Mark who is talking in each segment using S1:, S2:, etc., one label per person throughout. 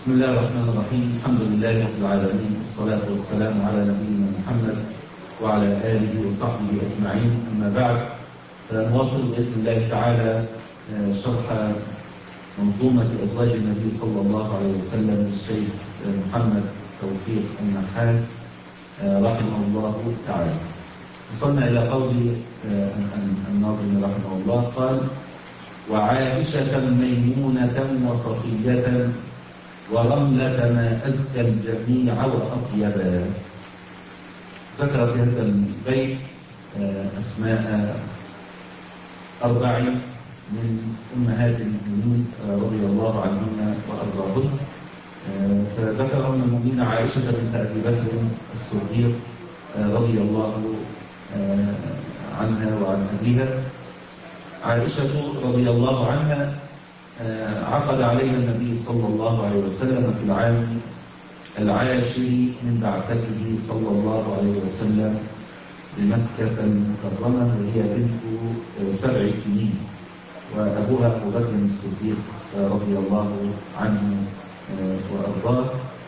S1: بسم الله الرحمن الرحيم. الحمد لله رب العالمين، والصلاة والسلام على نبينا محمد وعلى آله وصحبه أجمعين. أما بعد، فنواصل بإذن الله تعالى شرح منظومة أزواج النبي صلى الله عليه وسلم للشيخ محمد توفيق النحاس رحمه الله تعالى. وصلنا إلى قول الناظم رحمه الله قال: وعائشة ميمونة وصفية ورملة ما أزكى الجميع وأطيبا. ذكر في هذا البيت أسماء 4 من أمهات المؤمنين رضي الله عنهن وأرضاهن. فذكر أم المؤمنين عائشة بنت أبي بكر الصديق رضي الله عنها وعن أبيها. عائشة رضي الله عنها عقد عليها النبي صلى الله عليه وسلم في العام 10 من بعثته صلى الله عليه وسلم بمكة المكرمة، وهي بنت 7 سنين، وأبوها أبو بكر الصديق رضي الله عنه وأرضاه.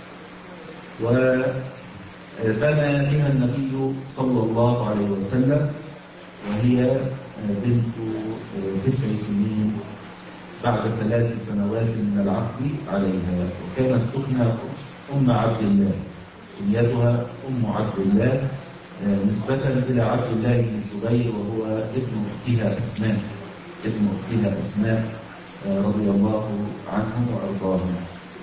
S1: وبنى بها النبي صلى الله عليه وسلم وهي بنت 9 سنين بعد 3 سنوات من العقد عليها، وكانت تكنى أم عبد الله، كنيتها أم عبد الله نسبة إلى عبد الله بن الزبير، وهو ابن أختها أسماء رضي الله عنهم وأرضاهم.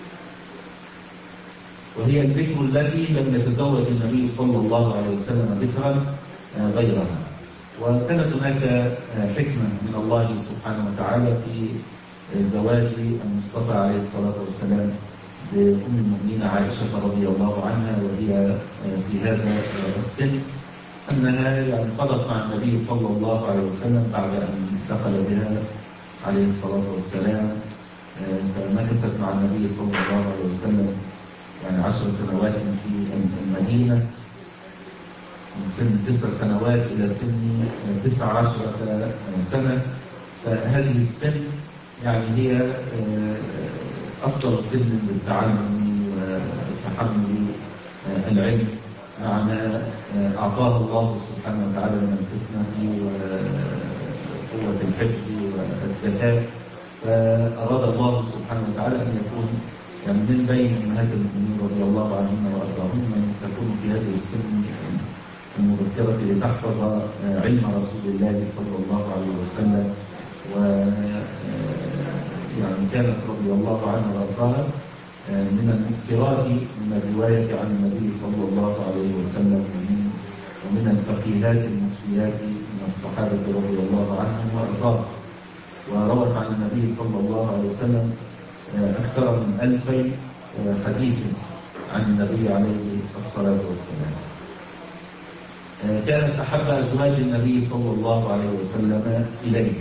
S1: وهي البكر التي لم يتزوج النبي صلى الله عليه وسلم بكرا غيرها. وكانت هناك حكمة من الله سبحانه وتعالى في زواج المصطفى عليه الصلاة والسلام بأم المؤمنين عائشة رضي الله عنها، وهي في هذا السن، أنها قضت مع النبي صلى الله عليه وسلم بعد أن انتقل بها عليه الصلاة والسلام. فمكثت مع النبي صلى الله عليه وسلم 10 سنوات في المدينة، من سن 9 سنوات إلى سن 19 سنة. فهذه السن هي أفضل سن للتعلم وتحمل العلم مع ما أعطاه الله سبحانه وتعالى من الفتنة وقوة الحفظ والذكاء. فأراد الله سبحانه وتعالى أن يكون من بين أمهات المؤمنين رضي الله عنهن وأرضاهن من تكون في هذه السن المبكرة لتحفظ علم رسول الله صلى الله عليه وسلم. كانت رضي الله عنها وارضاها من المكثرات من الرواية عن النبي صلى الله عليه وسلم، ومن الفقيهات المفتيات من الصحابة رضي الله عنهم وارضاهم. وروت عن النبي صلى الله عليه وسلم أكثر من 2000 حديث عن النبي عليه الصلاة والسلام. كانت أحب أزواج النبي صلى الله عليه وسلم إليه.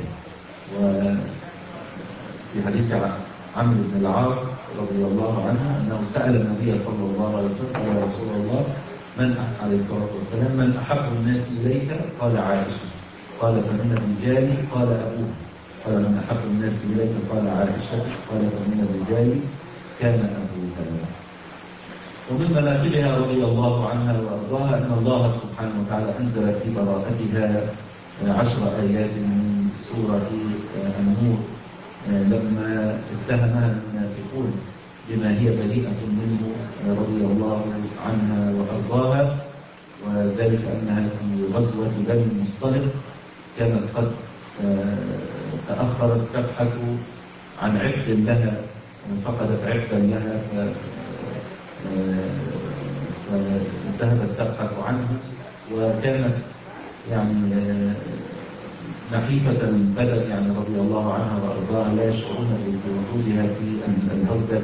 S1: وفي حديث عمرو بن العاص رضي الله عنه أنه سأل النبي صلى الله عليه وسلم: قال يا رسول الله، عليه الصلاة والسلام، من أحب الناس إليك؟ قال عائشة. قال فمن الرجال؟ قال أبوه. قال من أحب الناس إليك؟ قال عائشة. قال فمن الرجال كان أبوها. ومن مناقبها رضي الله عنها وأرضاها أن الله سبحانه وتعالى أنزل في براءتها 10 آيات من سورة النور لما اتهمها المنافقون بما هي بريئة منه رضي الله عنها وأرضاها، وذلك أنها في غزوة بني المصطلق كانت قد تأخرت تبحث عن عقد لها، فقدت عقدا لها فذهبت تبحث عنه، وكانت نحيفة البدن رضي الله عنها وأرضاها، لا يشعرون بوجودها في الهودج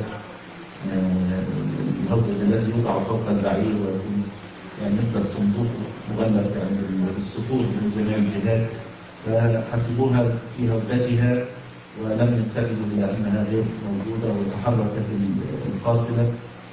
S1: الذي يوضع فوق البعير ويكون مثل الصندوق مغلق بالصخور من جميع الجهات. فحسبوها في هودجها ولم ينتبهوا إلى أنها غير موجودة، وتحركت القافلة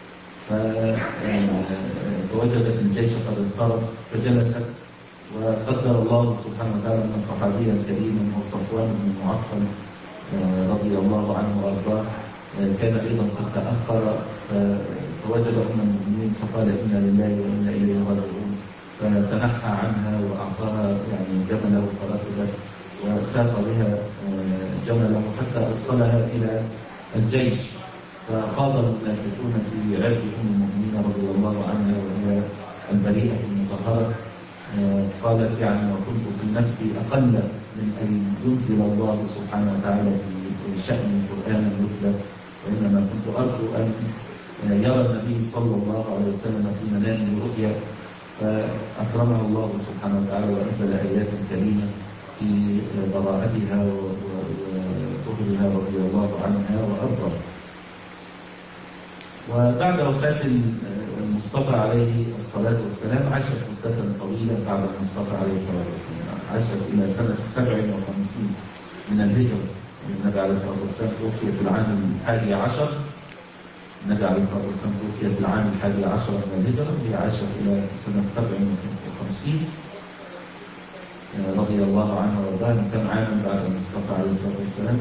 S1: فوجدت الجيش قد انصرف فجلست. وقدر الله سبحانه وتعالى أن صحابيا كريما وصفوان بن معطل رضي الله عنه وأرضاه كان أيضا قد تأخر فوجد أم المؤمنين فقال إنا لله وإنا إليه راجعون، فتنحى عنها وأعطاها يعني جمله فركبت وساق بها جمله حتى أوصلها إلى الجيش. فخاض المنافقون في عرض أم المؤمنين رضي الله عنها وهي البريئة المطهرة. قالت يعني وكنت في نفسي أقل من أن ينزل الله سبحانه وتعالى في شأن قرآنا يتلى، وإنما كنت أرجو أن يرى النبي صلى الله عليه وسلم في منامه رؤيا، فأكرمها الله سبحانه وتعالى وأنزل آيات كريمة في براءتها وطهرها رضي الله عنها وأرضاها. وبعد وفاة المصطفى عليه الصلاة والسلام عاشت مدة طويلة بعد المصطفى عليه الصلاة والسلام، عاشت إلى سنة 57 من الهجرة. النبي عليه الصلاة والسلام توفي في العام 11. النبي عليه الصلاة والسلام توفي في العام 11 من الهجرة، هي عاشت إلى سنة 57 رضي الله عنها وارضاها. كم عاما بعد المصطفى عليه الصلاة والسلام؟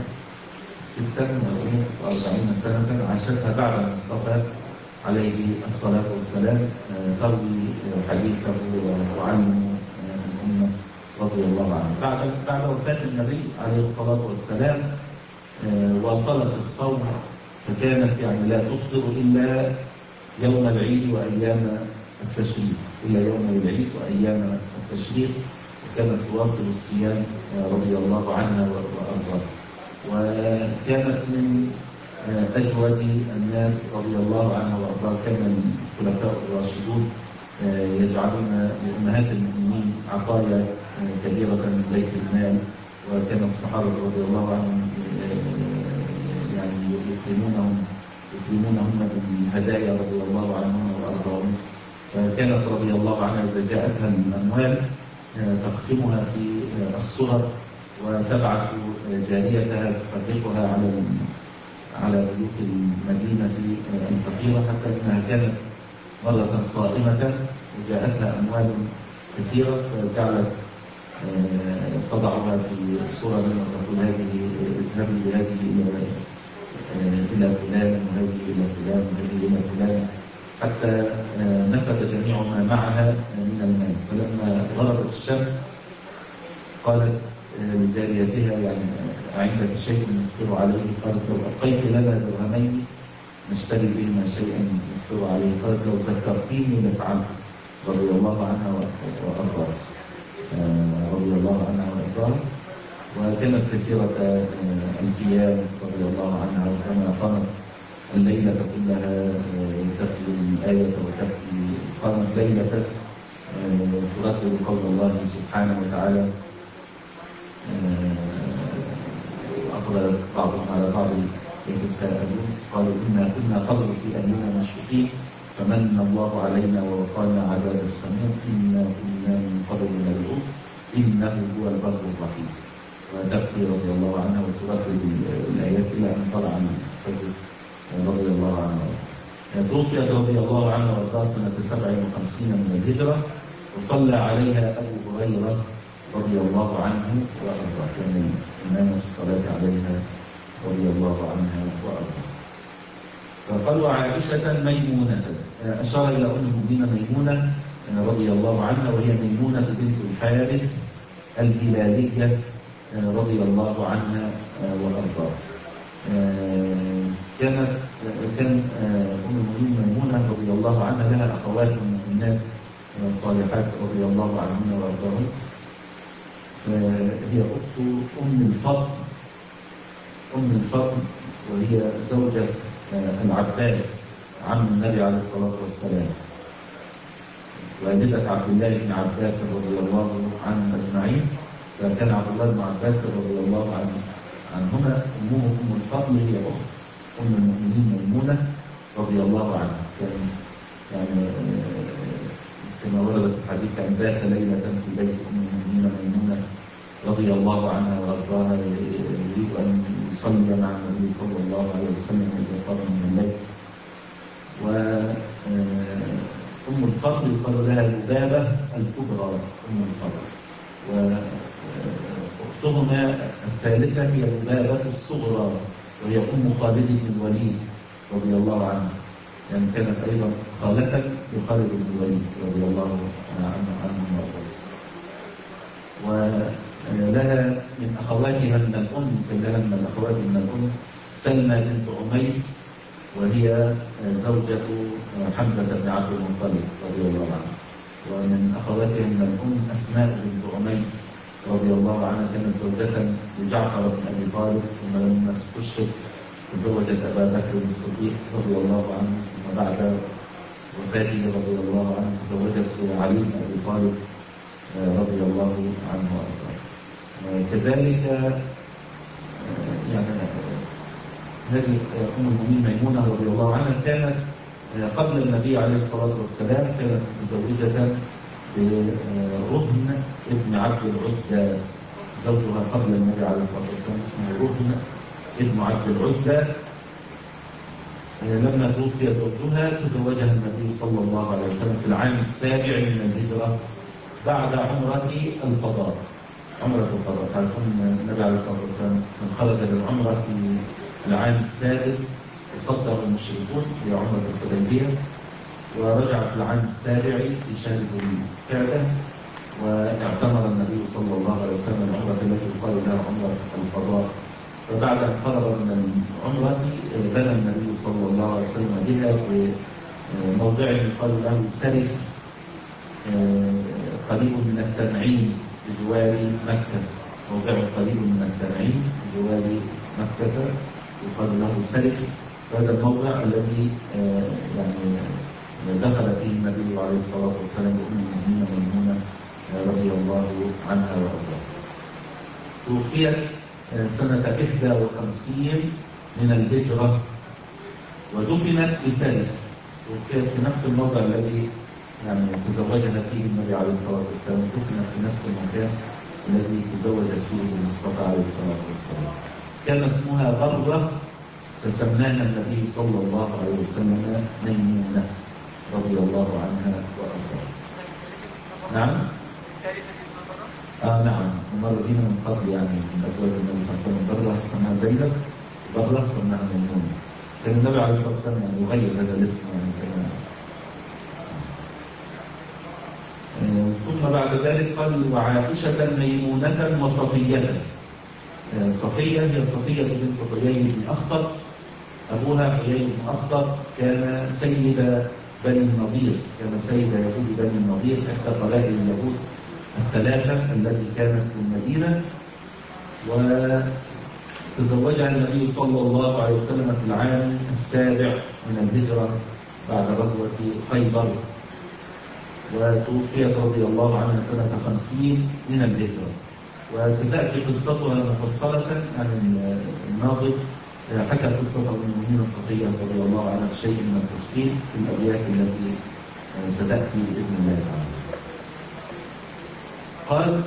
S1: 46 سنة عاشتها بعد المصطفى عليه الصلاة والسلام، تروي حديثه وتعلم الأمة رضي الله عنها. بعد وفاة النبي عليه الصلاة والسلام واصلت الصوم، فكانت يعني لا تفطر إلا يوم العيد وأيام التشريق، إلا يوم العيد وأيام التشريق، وكانت تواصل الصيام رضي الله عنها وأرضاها. وكانت من أجود الناس رضي الله عنها وأرضاها. كان الخلفاء الراشدون يجعلون لأمهات المؤمنين عطايا كبيرة من بيت المال، وكان الصحابة رضي الله عنهم يعني يكرمونهم بالهدايا رضي الله عنهم وأرضاهم. فكانت رضي الله عنها إذا جاءتها الأموال تقسمها في الصور وتبعث جاريتها تفرقها على بيوت المدينة الفقيرة، حتى إنها كانت مرة صائمة وجاءتها أموال كثيرة فجعلت تضعها في الصورة وتقول هذه اذهبي بهذه إلى فلان وهذه إلى فلان وهذه إلى فلان، حتى نفذ جميع ما معها من المال. فلما غربت الشمس قالت لجاريتها يعني عندك شيء نفطر عليه؟ قالت لو أبقيت لنا درهمين نشتري بهما شيئا نفطر عليه. قالت لو ذكرتيني لفعلت رضي الله عنها وأرضاها. رضي الله عنها وأرضاها. وكانت كثيرة القيام رضي الله عنها، وكما قامت الليلة كلها تتلو الآية وتبكي. قامت ليلة تردد قول الله سبحانه وتعالى وأقبل بعضهم على بعض يتساءلون قالوا إنا كنا قبل في أهلنا مشفقين فمن الله علينا ووقانا عذاب السموم إنا كنا من قبل ندعوه إنه هو البر الرحيم. وتبكي رضي الله عنها وتردد الآيات إلى أن طلع الفجر رضي الله عنها. توفيت رضي الله عنها وارضاها سنة 57 من الهجرة، وصلى عليها أبو هريرة رضي الله عنه وأرضاه، كان الإمام الصلاة عليها رضي الله عنها وأرضاه. فقالوا عائشة ميمونة، أشار إلى أم المؤمنين ميمونة رضي الله عنها، وهي ميمونة بنت الحارث الهلالية رضي الله عنها وأرضاه. كان أم المؤمنين ميمونة رضي الله عنها لها أخوات مؤمنات الصالحات رضي الله عنهن وأرضاهن. فهي أخت أم الفضل وهي زوجة العباس عم النبي عليه الصلاة والسلام، والدة عبد الله بن عباس رضي الله عنهم أجمعين. فكان عبد الله بن عباس رضي الله عنهما أمه أم الفضل هي أخت أم المؤمنين ميمونة رضي الله عنها. كان يعني كما وردت في الحديث أن بات ليلة في بيت أم المؤمنين ميمونة رضي الله عنها وأرضاها يريد أن يصلي مع النبي صلى الله عليه وسلم إذا قام من الليل. وأم الفضل يقال لها لبابة الكبرى أم الفضل، وأختهما الثالثة هي لبابة الصغرى وهي أم خالد بن الوليد رضي الله عنه، يعني كانت أيضا خالة لخالد بن الوليد رضي الله عنه وأرضاه. ولها من أخواتها من الأم، كان لها من الأخوات من الأم سلمى بنت عميس، وهي زوجة حمزة بن عبد المطلب رضي الله عنه. ومن أخواتها من الأم أسماء بنت عميس رضي الله عنها، كانت زوجة لجعفر بن أبي طالب، ثم لما استشهد تزوجت أبا بكر الصديق رضي الله عنه، ثم بعد وفاته رضي الله عنه تزوجت علي بن أبي طالب رضي الله عنه وأرضاه. كذلك يعني هذه أم المؤمنين ميمونة رضي الله عنها كانت قبل النبي عليه الصلاة والسلام كانت متزوجة برهن ابن عبد العزى، زوجها قبل النبي عليه الصلاة والسلام اسمه رهن ابن عبد العزى. لما توفي زوجها تزوجها النبي صلى الله عليه وسلم في العام السابع من الهجرة بعد عمرة القضاء. عمرة القضاء، تعرفون النبي عليه الصلاة والسلام من خرج للعمرة في العام السادس وصدر المشركون في عمرة الحديبية، ورجع في العام السابع في شهر ذي القعدة، واعتمر النبي صلى الله عليه وسلم العمرة التي يقال لها عمرة القضاء. فبعد أن فرغ من العمرة بنى النبي صلى الله عليه وسلم بها في موضع يقال له سرف، قريب من التنعيم بجوار مكة، موضع قريب من التنعيم بجوار مكة يقال له سرف. هذا الموضع الذي يعني دخل فيه النبي عليه الصلاة والسلام بأم المؤمنين ميمونة رضي الله عنها وأرضاها. توفيت سنة 51 من الهجرة ودفنت بسرف، توفيت في نفس الموضع الذي يعني تزوجها فيه النبي عليه الصلاة والسلام، دفنت في نفس المكان الذي تزوجت فيه المصطفى عليه الصلاة والسلام. كان اسمها برة، فسماها النبي صلى الله عليه وسلم ميمونة رضي الله عنها وأرضاها. نعم؟ نعم، مر بنا من قبل يعني من أزواج النبي صلى الله عليه وسلم. برة سماها زينب، برة سماها ميمونة. كان النبي عليه الصلاة والسلام يعني يغير هذا الاسم يعني كمان. ثم بعد ذلك قال وعائشة ميمونة وصفية. صفية هي صفية بنت حيي بن أخطب، أبوها حيي بن أخطب كان سيد بني النضير، كان سيد يهود بني النضير إحدى قبائل اليهود الثلاثة التي كانت في المدينة. وتزوجها النبي صلى الله عليه وسلم في العام السابع من الهجرة بعد غزوة خيبر، وتوفيت رضي الله عنها سنة 50 من الهجرة. وستأتي قصتها مفصلة عن الناظم، حكى قصة أم المؤمنين صفية رضي الله عنها بشيء من التفصيل في الأبيات التي ستأتي بإذن الله تعالى. قال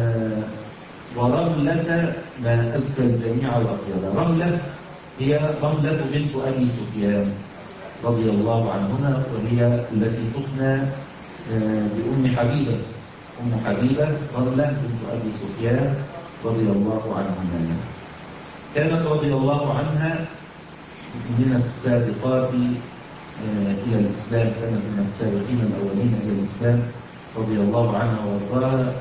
S1: ورملة ما أزكى الجميع وأطيب. رملة هي رملة بنت أبي سفيان رضي الله عنهما، وهي التي تكنى بأم حبيبة. أم حبيبة رملة بنت أبي سفيان رضي الله عنهما، كانت رضي الله عنها من السابقات إلى الإسلام، كانت من السابقين الأولين إلى الإسلام رضي الله عنها وارضاها.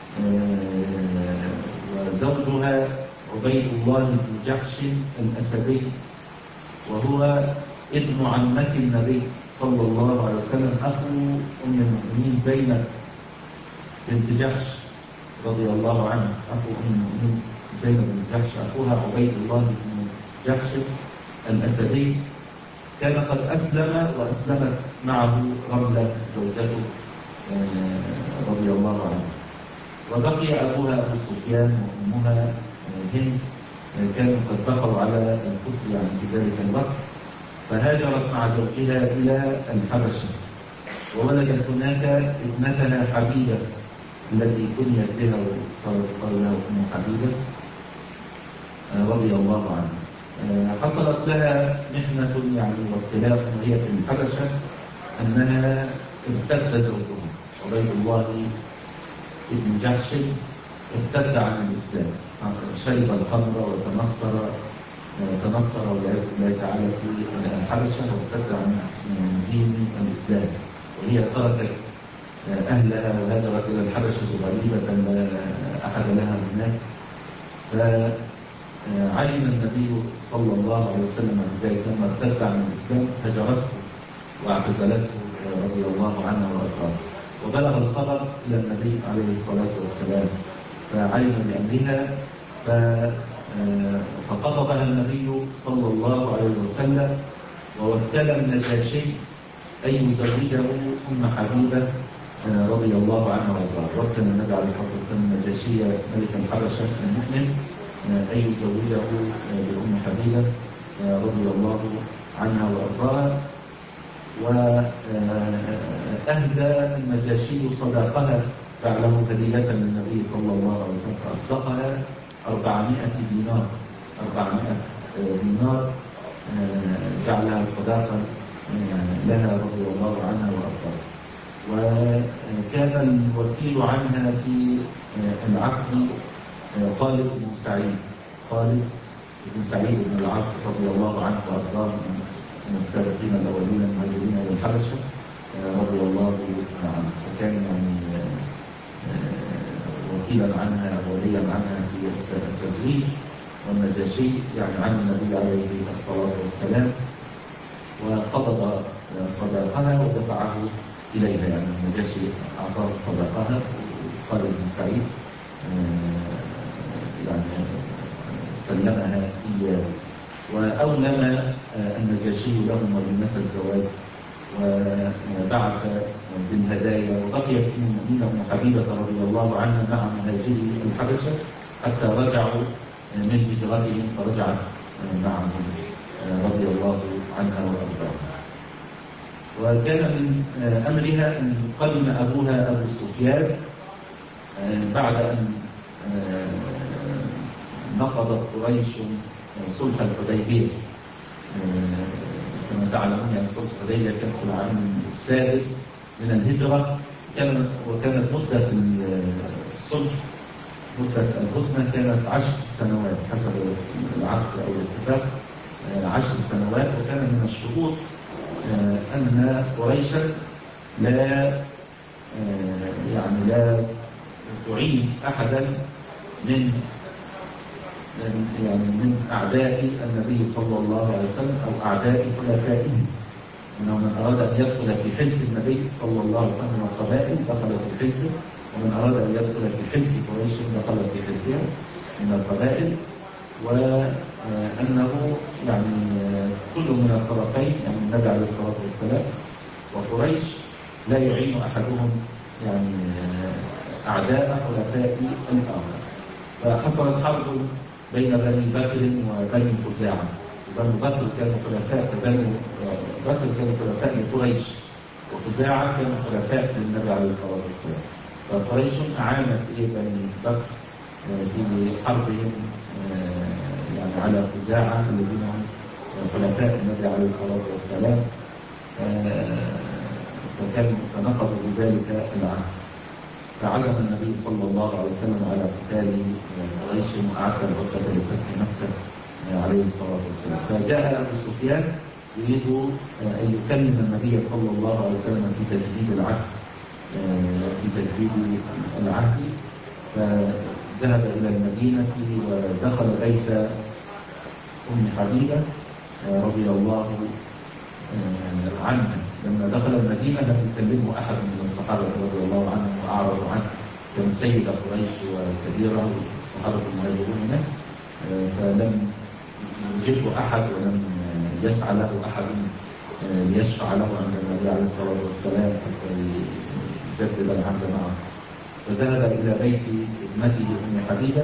S1: وزوجها عبيد الله بن جحش الأسدي، وهو ابن عمة النبي صلى الله عليه وسلم، أخو أم المؤمنين زينب بنت جحش رضي الله عنها، أخو أم المؤمنين زينب بن جحش، أخوها عبيد الله بن جحش الأسدي. كان قد أسلم وأسلمت معه رملة زوجته رضي الله عنها. وبقي أبوها أبو سفيان وأمها هند، كانوا قد بقوا على الكفر يعني في ذلك الوقت، فهاجرت مع زوجها إلى الحبشة، وولدت هناك ابنتها حبيبة التي كنيت بها وصارت تقال لها أم حبيبة رضي الله عنها. حصلت لها محنة يعني وابتلاء وهي في الحبشة، أنها ارتد زوجها عبيد الله ابن جحش، ارتد عن الإسلام، شرب الخمر وتنصر تنصر والعياذ بالله تعالى في الحبشة وارتد عن دين الإسلام، وهي تركت أهلها وهاجرت إلى الحبشة غريبة لا أحد لها هناك. فعلم النبي صلى الله عليه وسلم بذلك لما ارتد عن الإسلام هجرته واعتزلته رضي الله عنها وارضاها، وبلغ الخبر إلى النبي عليه الصلاة والسلام فعلم بأمرها فخطبها النبي صلى الله عليه وسلم ووكل النجاشي أن يزوجه أم حبيبة رضي الله عنها وارضاها. وكل النبي عليه الصلاة والسلام النجاشي ملك الحبشة المؤمن أن يزوجه بأم حبيبة رضي الله عنها وارضاها. وأهدى النجاشي صداقها فعله هدية للنبي صلى الله عليه وسلم فأصدقها 400 دينار. 400 دينار جعلها صداقا لها رضي الله عنها وارضاها. وكان الوكيل عنها في العقد خالد بن سعيد. خالد بن سعيد بن العاص رضي الله عنه وارضاه من السابقين الاولين المهاجرين الى الحبشه رضي الله عنه، فكان يعني وكيلا عنها وليا عنها في التزويج، والنجاشي يعني عن النبي عليه الصلاه والسلام، وقبض صداقها ودفعه اليها. يعني النجاشي اعطاه صداقها خالد بن سعيد يعني سلمها اياه، واولم النجاشي لهم وليمه الزواج وبعث بالهدايا، وبقيت ام المؤمنين ام حبيبه رضي الله عنها مع مهاجري الحبشه حتى رجعوا من هجرتهم فرجعت معهم رضي الله عنها وارضاها. وكان من امرها ان قدم ابوها ابو سفيان بعد ان نقضت قريش صلح الحديبيه. كما تعلمون يعني صلح الحديبيه كان في العام السادس من الهجره، وكانت مده الصلح مده الهدنه كانت 10 سنوات حسب العقد او الاتفاق 10 سنوات. وكان من الشروط ان قريشا لا تعين احدا من اعداء النبي صلى الله عليه وسلم او اعداء خلفائه. انه من اراد ان يدخل في حلف النبي صلى الله عليه وسلم من القبائل دخل في حلفه، ومن اراد ان يدخل في حلف قريش دخل في حلفها من القبائل. وانه يعني كل من الطرفين يعني النبي عليه الصلاه والسلام وقريش لا يعين احدهم يعني اعداء خلفاء الاخر. فحصلت حرب بين بني بكر وبني خزاعه. بني بكر كانوا خلفاء لقريش، وخزاعه كانوا خلفاء للنبي عليه الصلاه والسلام. فقريش اعانت بني بكر في حربهم يعني على خزاعه الذين هم خلفاء النبي عليه الصلاه والسلام، فنقضوا بذلك العهد. فعزم النبي صلى الله عليه وسلم على قتال قريش واعد العدة لفتح مكة عليه الصلاة والسلام. فجاء أبو سفيان يريد أن يكلم النبي صلى الله عليه وسلم في تجديد العهد. فذهب إلى المدينة ودخل بيت أم حبيبة رضي الله عنها. لما دخل المدينة لم يكلمه أحد من الصحابة رضي الله عنهم وأعرضوا عنه، كان سيدة قريش وكبيرة والصحابة المهاجرون هناك، فلم يجبه أحد ولم يسعى له أحد ليشفع له عند النبي عليه الصلاة والسلام حتى يجدد العهد معه. فذهب إلى بيت ابنته أم حبيبة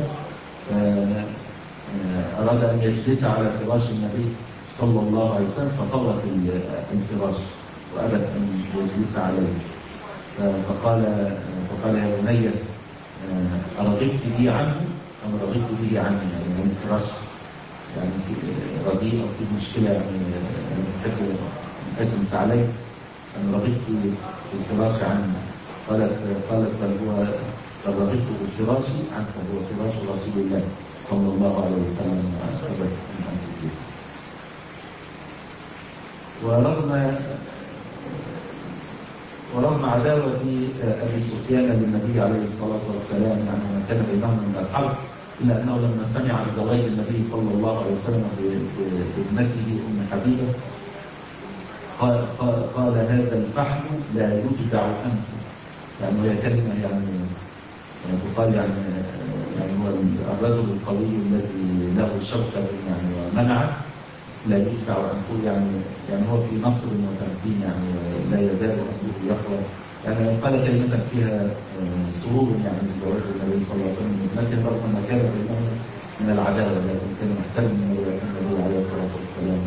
S1: فأراد أن يجلس على فراش النبي صلى الله عليه وسلم، فطوت الفراش وأبت أن يجلس عليه. فقال يا بني أرغبت بي عنه أم رغبت به عني؟ يعني الفراش يعني في رديء أو في مشكلة يعني تحب تجلس عليه، أم رغبت بالفراش عنه؟ قالت بل رغبت بالفراش عنه، هو فراش رسول الله صلى الله عليه وسلم أبد من أن تجلس. ورغم عداوة أبي سفيان للنبي عليه الصلاة والسلام يعني ما كان بينهم من الحرب، إلا أنه لما سمع بزواج النبي صلى الله عليه وسلم بابنته أم حبيبة قال هذا الفحم لا يجدع أنفه. يعني هي كلمة يعني تقال يعني هو الرجل القوي الذي له شوكة يعني ومنعه لا يجدع أنفه، يعني هو في نصر وتمكين يعني لا يزال أنفه يقوى. يعني قال كلمة فيها سرور يعني بزواج النبي صلى الله عليه وسلم لكن رغم ما كان بينهم من العداوة، لكن كان محترم النبي عليه الصلاة والسلام.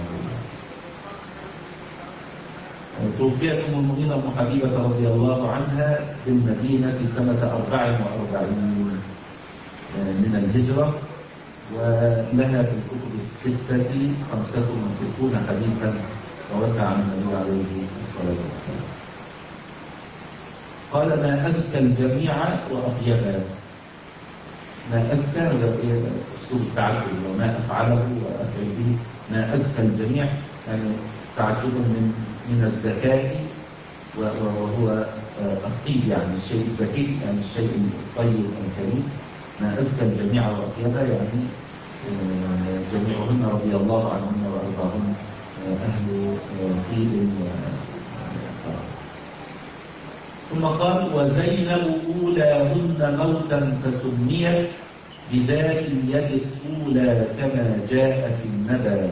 S1: توفيت أم المؤمنين أم حبيبة رضي الله عنها بالمدينة سنة 44 من الهجرة، ولها في الكتب الستة 65 حديثا روتها عن النبي عليه الصلاة والسلام. قال ما أزكى الجميع وأطيبا. ما أزكى أسلوب التعجب، وما أفعله وأفعل به. ما أزكى الجميع يعني تعجب من الزكاء، وهو الطيب يعني الشيء الزكي يعني الشيء الطيب الكريم. ما أزكى الجميع وأطيبا يعني جميعهن رضي الله عنهن وأرضاهن أهل طيب. ثم قال وزينب أولاهن موتا فسميت بذات اليد الأولى كما جاء في الندى.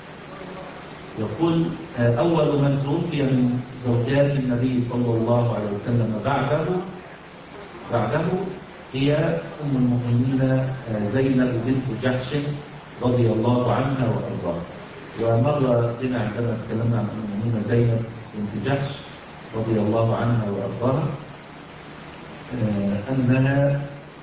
S1: يقول أول من توفي من زوجات النبي صلى الله عليه وسلم بعده هي أم المؤمنين زينب بنت جحش رضي الله عنها وأرضاها. ومر بنا عندما تكلمنا عن أم المؤمنين زينب بنت جحش رضي الله عنها وأرضاها أنها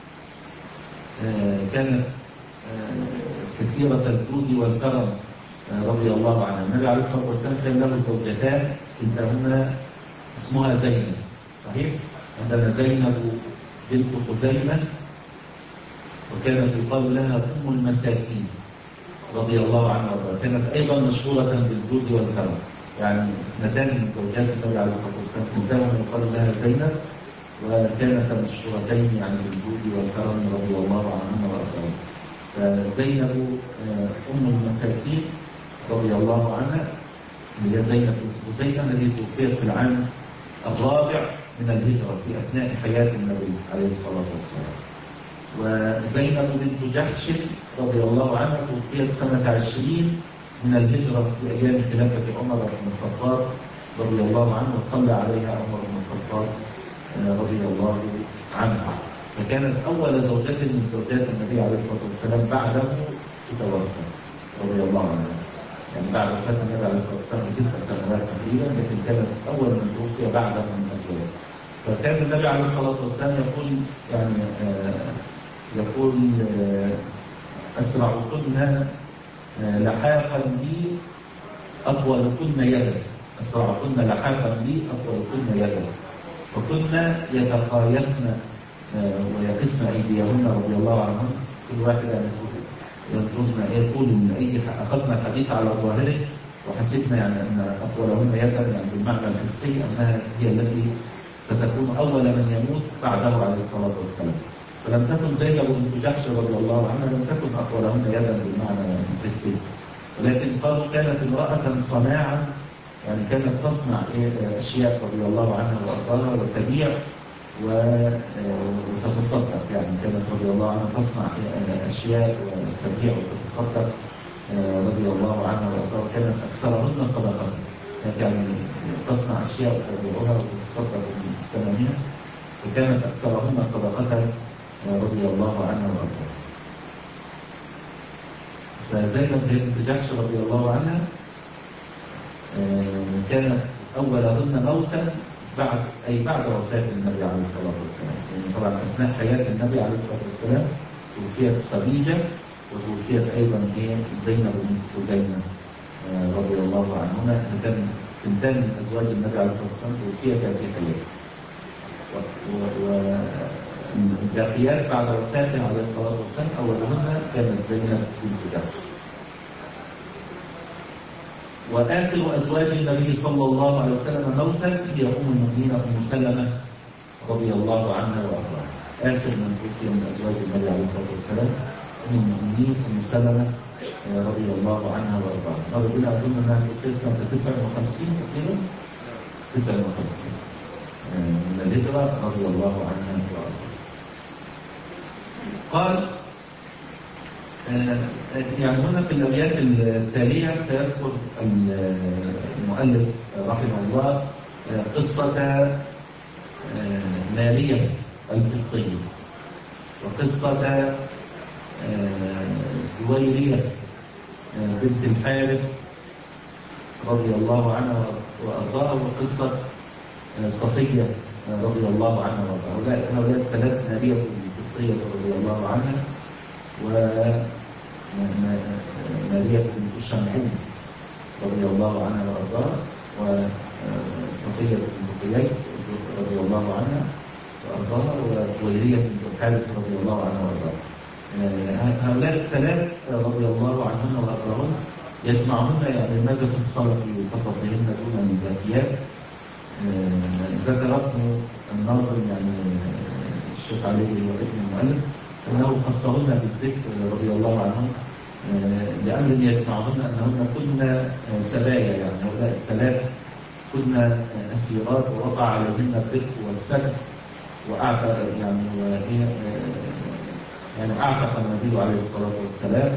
S1: كانت كثيرة الجود والكرم رضي الله عنها. النبي عليه الصلاة والسلام كان له زوجتان كلتاهما اسمها زينب، صحيح؟ عندنا زينب بنت خزيمة وكانت يقال لها أم المساكين رضي الله عنها وارضاها. كانت أيضا مشهورة بالجود والكرم، يعني اثنتان من زوجات النبي عليه الصلاة والسلام كلتاهما يقال لها زينب، وكانتا مشهورتين يعني بالجود والكرم رضي الله عنهما وارضاها. فزينب أم المساكين رضي الله عنها اللي هي زينب بنت خزيمة التي توفيت في العام الرابع من الهجرة في أثناء حياة النبي عليه الصلاة والسلام. وزينب بنت جحش رضي الله عنها توفيت سنة 20 من الهجرة في أيام خلافة عمر بن الخطاب رضي الله عنه، وصلى عليها عمر بن الخطاب رضي الله عنها. فكانت أول زوجة من زوجات النبي عليه الصلاة والسلام بعده تتوفى رضي الله عنها، يعني بعد وفاة النبي عليه الصلاة والسلام ب9 سنوات تقريبا، لكن كانت أول من توفي بعده من أزواجه. فكان النبي عليه الصلاة والسلام يقول أسرعكن لحاقا بي أطولكن يدا. أسرعكن لحاقا بي أطولكن يدا. فكنا يتقايسن ويقسن أيديهن رضي الله عنهن، كل واحدة يقول إن أخذنا الحديث على ظاهره وحسبنا يعني أن أطولهن يدا يعني بالمعنى الحسي أنها هي التي ستكون أول من يموت بعده عليه الصلاة والسلام. فلم تكن زينب بنت جحش رضي الله عنها لم تكن أطولهن يدا بالمعنى الحسي، ولكن قالوا كانت امرأة صناعا، يعني كانت تصنع أشياء رضي الله عنها وأرضاها وتبيع وتتصدق. يعني كانت رضي الله عنها تصنع أشياء وتبيع وتتصدق رضي الله عنها وأرضاها. كانت أكثرهن صدقة، يعني تصنع أشياء وتبيعها وتتصدق بثمنها، وكانت أكثرهن صدقة رضي الله عنها وأرضاها. فزينب بنت جحش رضي الله عنها كانت أولهن موتا بعد وفاة النبي عليه الصلاة والسلام. يعني طبعا أثناء حياة النبي عليه الصلاة والسلام توفيت خديجة وتوفيت أيضا زينب بنت خزيمة رضي الله عنهما. كان ثنتان من أزواج النبي عليه الصلاة والسلام توفيتا في حياته. الباقيات بعد وفاته عليه الصلاة والسلام أولهن كانت زينب بنت جحش. وآخر أزواج النبي صلى الله عليه وسلم موتا هي أم المؤمنين أم سلمة رضي الله عنها وأرضاها. آخر من توفي من أزواج النبي عليه الصلاة والسلام أم المؤمنين أم سلمة رضي الله عنها وأرضاها. ربنا أظن أنها توفيت سنة 59 تقريبا 59 من الهجرة رضي الله عنها وأرضاها. قال يعني هنا في الأبيات التالية سيذكر المؤلف رحمه الله قصة مارية القبطية وقصة جويرية بنت الحارث رضي الله عنها وأرضاها وقصة صفية رضي الله عنها وأرضاها. هؤلاء الثلاث مارية القبطية رضي الله عنها ومارية بنت شمعون رضي الله عنها وأرضاها وصفية بنت قيس رضي الله عنها وأرضاها وجويرية بنت الحارث رضي الله عنها وأرضاها. هؤلاء الثلاث رضي الله عنهن وأرضاهن يجمعهن يعني ماذا في الصلاة في قصصهن دون الباقيات. ذكر الناظم يعني الشيخ علي وابن المؤلف أنه خصهن بالذكر رضي الله عنهم لأمر يجمعهن أنهن كن سبايا، يعني هؤلاء الثلاث كن أسيرات ووقع عليهن الرق والسبت وأعتق يعني أعتق النبي عليه الصلاة والسلام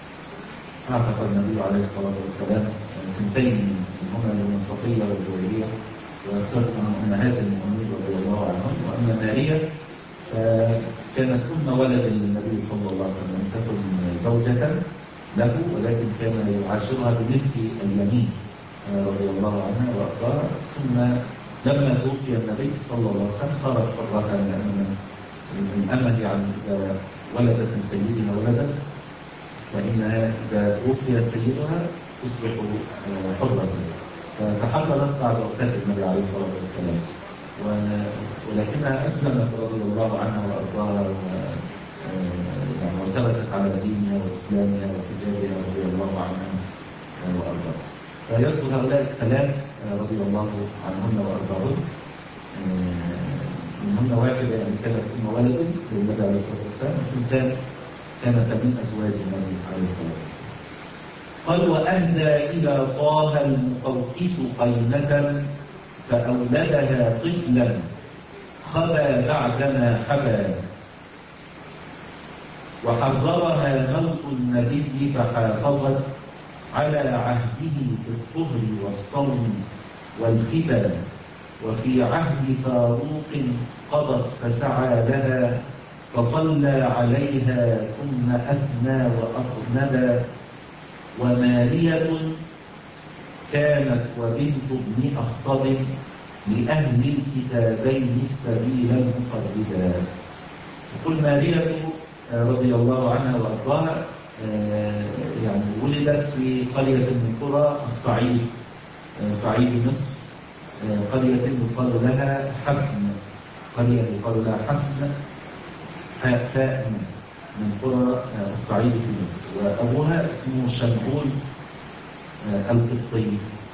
S1: ثنتين منهما من صفية وجويرية وسبت من أمهات المؤمنين رضي الله عنهم. وأما مارية كانت أم ولد للنبي صلى الله عليه وسلم، لم تكن زوجة له ولكن كان يعاشرها بملك اليمين رضي الله عنها وأرضاها. ثم لما توفي النبي صلى الله عليه وسلم صارت حرة، لأن الأمة يعني إذا ولدت من سيدها ولدا فإنها إذا توفي سيدها تصبح حرة، فتحررت بعد وفاة النبي عليه الصلاة والسلام. ولكنها أسلمت رضي الله عنها وأرضاها وثبتت على دينها وإسلامها وحجابها رضي الله عنها وأرضاها. فيذكر هؤلاء الثلاث رضي الله عنهن وأرضاهن. منهن واحدة يعني كانت أم ولد للنبي عليه الصلاة والسلام، وسنتان كانت من أزواج النبي عليه الصلاة والسلام. قال وأهدى إلى طه المقوقس قينة فأولدها طفلا خبا بعدما حبا وحررها موت النبي فحافظت على عهده في الطهر والصوم والخبا وفي عهد فاروق قضت فسعى لها فصلى عليها ثم أثنى وأطنبا ومارية كانت وبنت ابن أخطب لأهل الكتابين السبيل المقربا. يقول مارية رضي الله عنها وأرضاها يعني ولدت في قرية من قرى الصعيد، صعيد مصر، قرية يقال لها حفن، فاء من قرى الصعيد في مصر. وأبوها اسمه شمعون القبطي،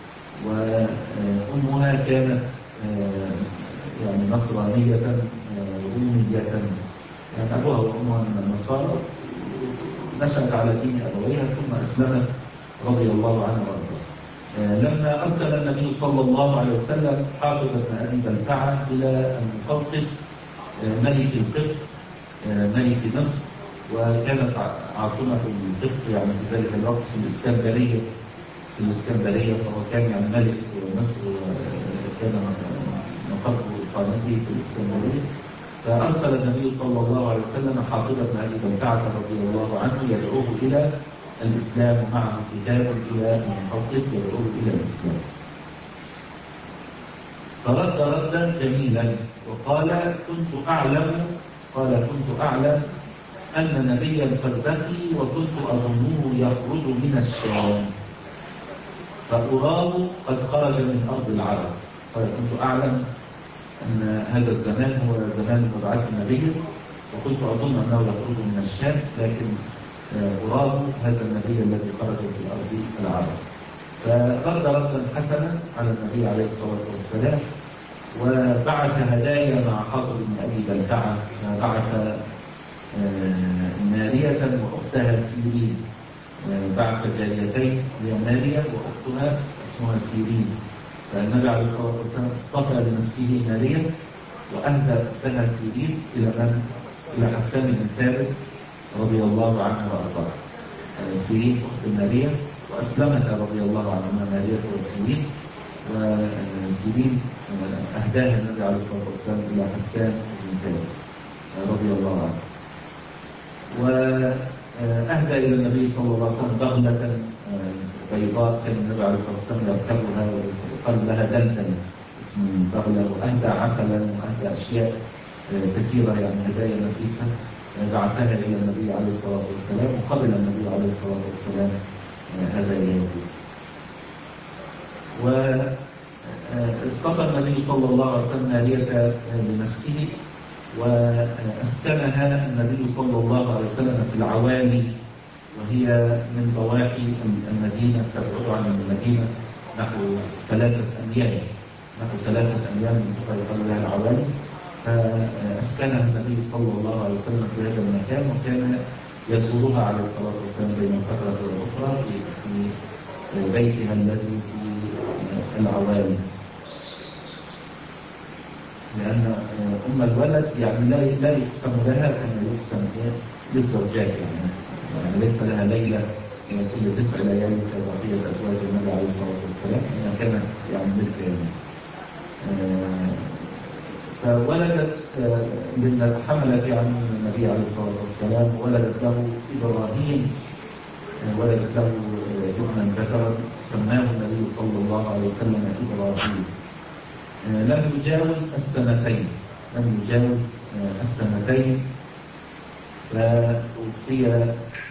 S1: وأمها كانت يعني نصرانية رومية، يعني أبوها وأمها من النصارى، نشأت على دين أبويها ثم أسلمت رضي الله عنها وأرضاها. لما أرسل النبي صلى الله عليه وسلم حاطب بن أبي بلتعة إلى المقوقس ملك القبط ملك مصر، وكانت عاصمة القبط يعني في ذلك الوقت في الإسكندرية، فهو كان يعني ملك مصر وكان مقر إقامته في الإسكندرية. فأرسل النبي صلى الله عليه وسلم حاطب بن أبي بلتعة رضي الله عنه يدعوه إلى الإسلام، ومعه كتاب إلى المقوقس يدعوه إلى الإسلام. فرد ردا جميلا وقال كنت أعلم أن نبيا قد بقي وكنت أظنه يخرج من الشام فأراه قد خرج من أرض العرب. قال كنت أعلم أن هذا الزمان هو زمان مبعث النبي، وكنت أظن أنه يخرج من الشام، لكن أراه هذا النبي الذي خرج في أرض العرب. فرد ردا حسنا على النبي عليه الصلاة والسلام، وبعث هدايا مع حاطب بن أبي بلتعة. بعث مارية وأختها سيرين، بعث جاريتين هي مارية وأختها اسمها سيرين. فالنبي عليه الصلاة والسلام اصطفى لنفسه مارية وأهدى أختها سيرين إلى من؟ إلى حسان بن ثابت رضي الله عنه وأرضاه. سيرين أخت مارية، وأسلمت رضي الله عنهما مارية وسيرين. وسيرين أهداها النبي عليه الصلاة والسلام إلى حسان بن ثابت رضي الله عنه. وأهدى إلى النبي صلى الله عليه وسلم بغلة بيضاء كان النبي عليه الصلاة والسلام يركبها ويقال لها دلدل اسم البغلة. وأهدى عسلا وأهدى أشياء كثيرة، يعني هدايا نفيسة بعثها إلى النبي عليه الصلاة والسلام، وقبل النبي عليه الصلاة والسلام هداياه. واصطفى النبي صلى الله عليه وسلم مارية لنفسه، وأسكنها النبي صلى الله عليه وسلم في العوالي، وهي من ضواحي المدينة، تبعد عن المدينة نحو 3 أميال، منطقة يقال لها العوالي. فأسكنها النبي صلى الله عليه وسلم في هذا المكان، وكان يزورها عليه الصلاة والسلام بين الفترة والأخرى في بيتها الذي في العوالي، لأن أم الولد يعني لا يقسم لها كما يقسم للزوجات، يعني ليس لها ليلة كل 9 ليالي كبقية أزواج النبي عليه الصلاة والسلام، إنها كانت يعني ملك يعني. فولدت حملت يعني النبي عليه الصلاة والسلام، ولدت له إبراهيم، ولدت له ابنا ذكرا سماه النبي صلى الله عليه وسلم إبراهيم. لم يجاوز السنتين، فتوفي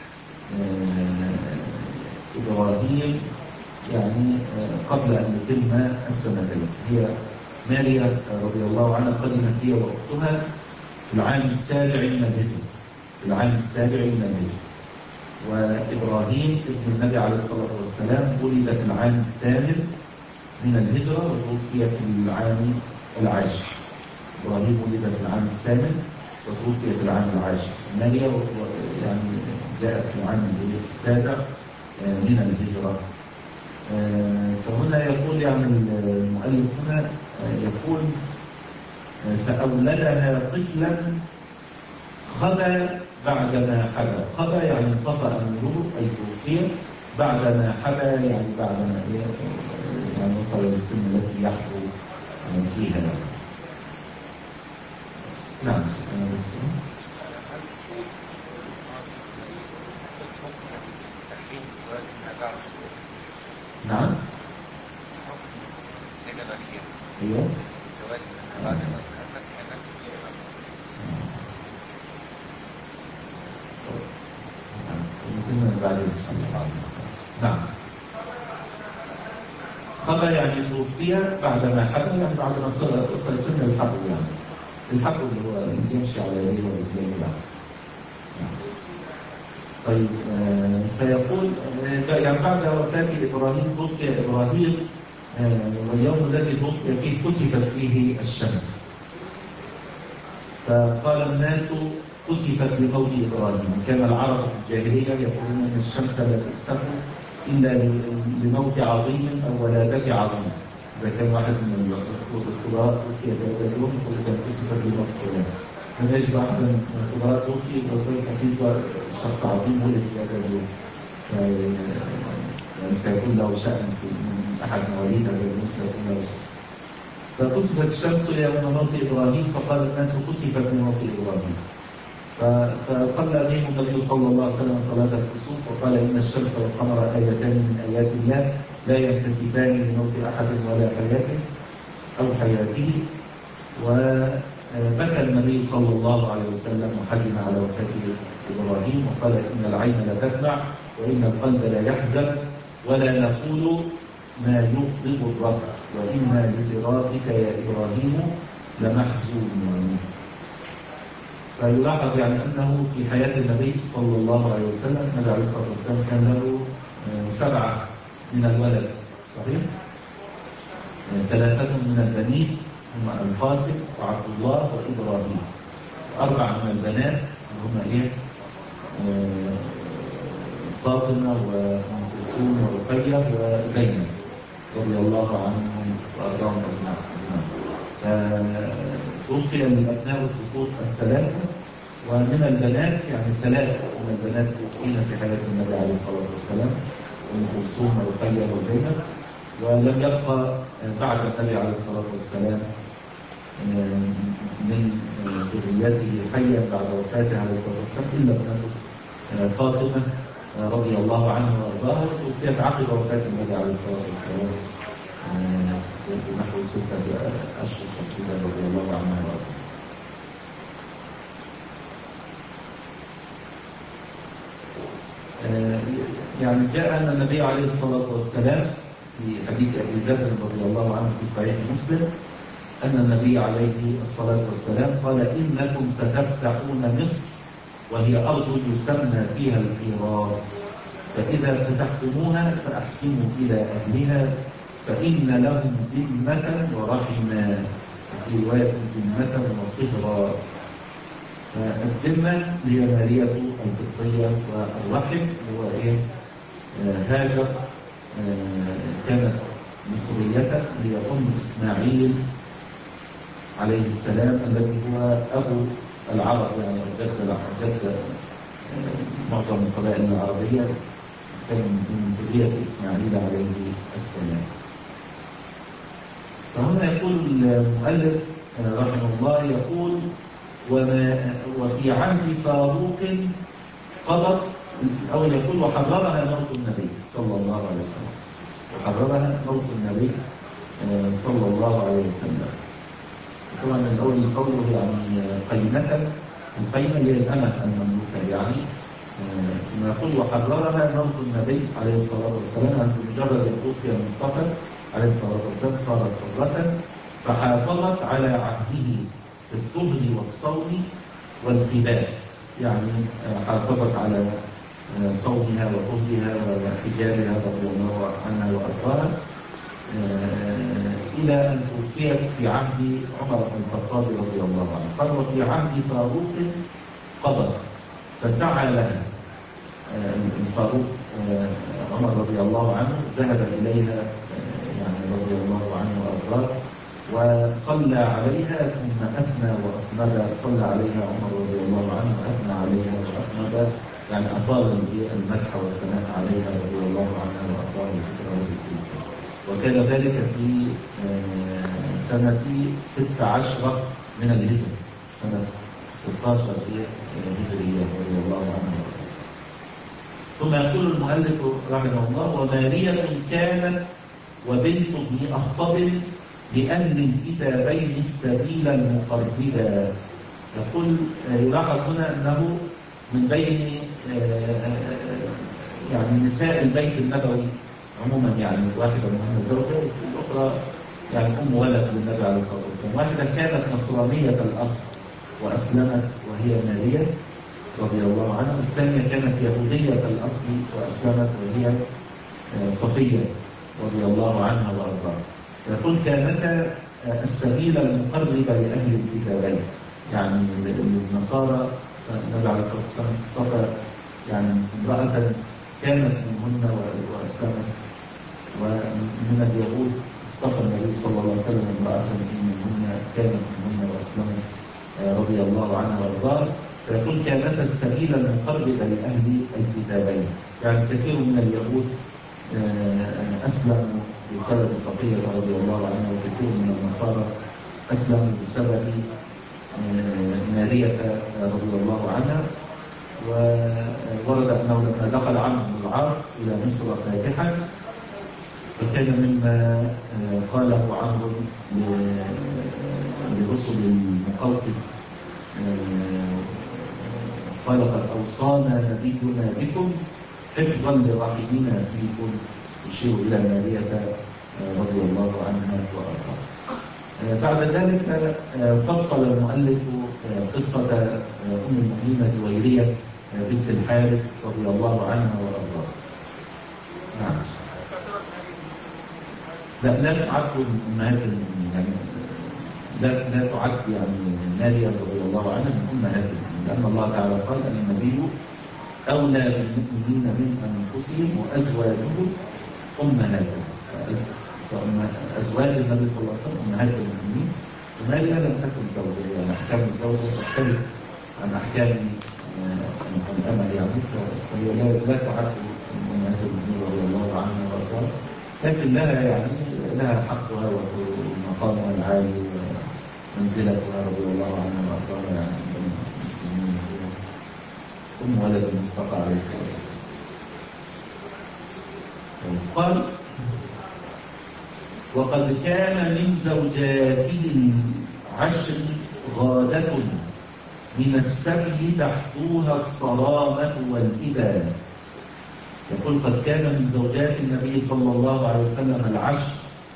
S1: إبراهيم يعني قبل أن يتم السنتين. هي ماريا رضي الله عنها قدمت هي وأختها في العام السابع من الهجرة، وإبراهيم ابن النبي عليه الصلاة والسلام ولد في العام 8 من الهجرة وتوفي في العام 10. إبراهيم ولد في العام 8 وتوفي في العام 10. ماريا يعني جاءت في العام 7 من الهجرة. فهنا يقول يعني المؤلف هنا يقول فأولدها طفلا خبى بعدما حبى. خبى يعني انقطع النور أي توفي، بعدما حبى يعني بعدما يعني وصل للسن التي يحبو فيها. نعم. نعم. ايوه. الزواج بعد ما ممكن بعد الصلاة. نعم. خبى يعني توفي بعدما حبى، يعني بعد ما وصل سن الحبو، يعني الحبو اللي هو يمشي على يديه ورجليه بعد. طيب فيقول يعني بعد وفاة إبراهيم توفي إبراهيم، واليوم الذي توفي فيه كسفت فيه الشمس. فقال الناس كسفت لموت إبراهيم. كان العرب في الجاهلية يقولون أن الشمس لا تكسف إلا لموت عظيم أو ولادة عظيم. إذا كان واحد من الخضراء توفي في هذا اليوم يقول كان كسفت لموت فلان. لما يجب واحد من الخضراء توفي يقول أكيد شخص عظيم ولد في هذا اليوم، يعني سيكون له شأن في أحد مواليد هذا اليوم، سيكون له شأن. فكسفت الشمس يوم موت إبراهيم، فقال الناس كسفت لموت إبراهيم. فصلى بهم النبي صلى الله عليه وسلم صلاة الكسوف، وقال إن الشمس والقمر آيتان من آيات الله لا ينكسفان لموت أحد ولا حياته أو حياته. وبكى النبي صلى الله عليه وسلم وحزن على وفاة إبراهيم، وقال إن العين لا تدمع وإن القلب لا يحزن ولا نقول ما يغضب الرب، وإنا لفراقك يا إبراهيم لمحزون. فيلاحظ يعني أنه في حياة النبي صلى الله عليه وسلم النبي عليه الصلاة والسلام كان له 7 من الولد، صحيح؟ 3 من البنين هم القاسم وعبد الله وإبراهيم، 4 من البنات هم إيه؟ فاطمة وأم كلثوم ورقية وزينب رضي الله عنهم وأرضاهم أجمعين. فتوفي من أبناء الذكور 3، ومن البنات يعني 3 من البنات توفين في حياة النبي عليه الصلاة والسلام، أم كلثوم ورقية وزينب. ولم يبقى بعد النبي عليه الصلاة والسلام من ذريته حيا بعد وفاته عليه الصلاة والسلام إلا ابنته فاطمة رضي الله عنها وارضاها، توفيت عقب وفاة النبي عليه الصلاة والسلام نحو 6 أشهر تقريبا رضي الله عنها وارضاها. يعني جاء أن النبي عليه الصلاة والسلام في حديث أبي ذر رضي الله عنه في صحيح مسلم أن النبي عليه الصلاة والسلام قال: إنكم ستفتحون مصر وهي أرض يسمى فيها القيراط، فإذا فتحتموها فأحسنوا إلى أهلها فإن لهم ذمة ورحما، وفي رواية ذمة وصهرا. فالذمة هي مارية القبطية، والرحم هو إيه؟ هاجر كانت مصرية، هي أم إسماعيل عليه السلام الذي هو أبو العرب، يعني جد معظم القبائل العربية كان من ذرية إسماعيل عليه السلام. فهنا يقول المؤلف رحمه الله، يقول: وفي عهد فاروق قضت، أو يقول: وحررها موت النبي صلى الله عليه وسلم، وحررها موت النبي صلى الله عليه وسلم. طبعا الأول قوله يعني قيمة، القيمة هي الأمة المملوكة يعني، ثم يقول: وحررها موت النبي عليه الصلاة والسلام، أن بمجرد أن توفي المصطفى عليه الصلاة والسلام صارت حرة، فحافظت على عهده في الظهر والصوم والخباء، يعني حافظت على صومها وطهرها وحجابها رضي الله عنها وأرضاها إلى أن توفيت في عهد عمر بن الخطاب رضي الله عنه. قال: وفي عهد فاروق قضت، فسعى لها الفاروق عمر رضي الله عنه، ذهب إليها يعني رضي الله عنه وأرضاه وصلى عليها ثم أثنى وأثمد. صلى عليها عمر رضي الله عنه وأثنى عليها وأثمد، يعني أطال المدح والثناء عليها رضي الله عنها وأرضاها وذكرها بالكل. وكان ذلك في سنة 16 من الهجرة، سنة 16 هجرية رضي الله عنها. ثم يقول المؤلف رحمه الله: ومارية كانت وبنت ابن أخطب لأهل الكتابين السبيل المقربا. يقول يلاحظ هنا أنه من بين يعني نساء البيت النبوي عموما، يعني واحدة منهن زوجة والأخرى يعني أم ولد للنبي عليه الصلاة والسلام. واحدة كانت نصرانية الأصل وأسلمت وهي مارية رضي الله عنها، والثانية كانت يهودية الأصل وأسلمت وهي صفية رضي الله عنها وأرضاها. يقول: كانتا السبيل المقرب لأهل الكتابين، يعني النصارى النبي عليه الصلاة والسلام اصطفى يعني امرأة كانت منهن وأسلمت، ومن اليهود اصطفى النبي صلى الله عليه وسلم امرأة منهن كانت منهن وأسلمت رضي الله عنها وأرضاها. فيقول: كانت السبيل المقرب لأهل الكتابين، يعني كثير من اليهود أسلموا بسبب صفية رضي الله عنها، وكثير من النصارى أسلموا بسبب مارية رضي الله عنها. وورد أنه لما دخل عمرو بن العاص إلى مصر فاتحا، فكان مما قاله عمرو لرسل المقوقس، قال: قد أوصانا نبينا بكم حفظا لرحمنا فيكم، يشير إلى مارية رضي الله عنها وأرضاها. بعد ذلك فصل المؤلف قصة أم المؤمنين جويرية بنت الحارث رضي الله عنها وأرضاها. نعم. لا تعد من أمهات المؤمنين، يعني لا تعد يعني ماريا رضي الله عنها من أمهات المؤمنين، لأن الله تعالى قال أن النبي أولى بالمؤمنين من أنفسهم وأزواجه أمهاتهم. فأزواج النبي صلى الله عليه وسلم أمهات المؤمنين، وماريا لم تكن زوجة، يعني أحكام الزوجة تختلف عن أحكام الأمة، يعني فهي لا تعد من أمهات المؤمنين رضي الله عنها وأرضاها، لكن لها حقها ومقامها العالي ومنزلتها رضي الله عنها وأرضاها، يعني عند المسلمين أم ولد المصطفى عليه الصلاة والسلام. قال: وقد كان من زوجاته العشر غادة من السبي تحدوها الصرامة والإبانة. يقول: قد كان من زوجات النبي صلى الله عليه وسلم العشر.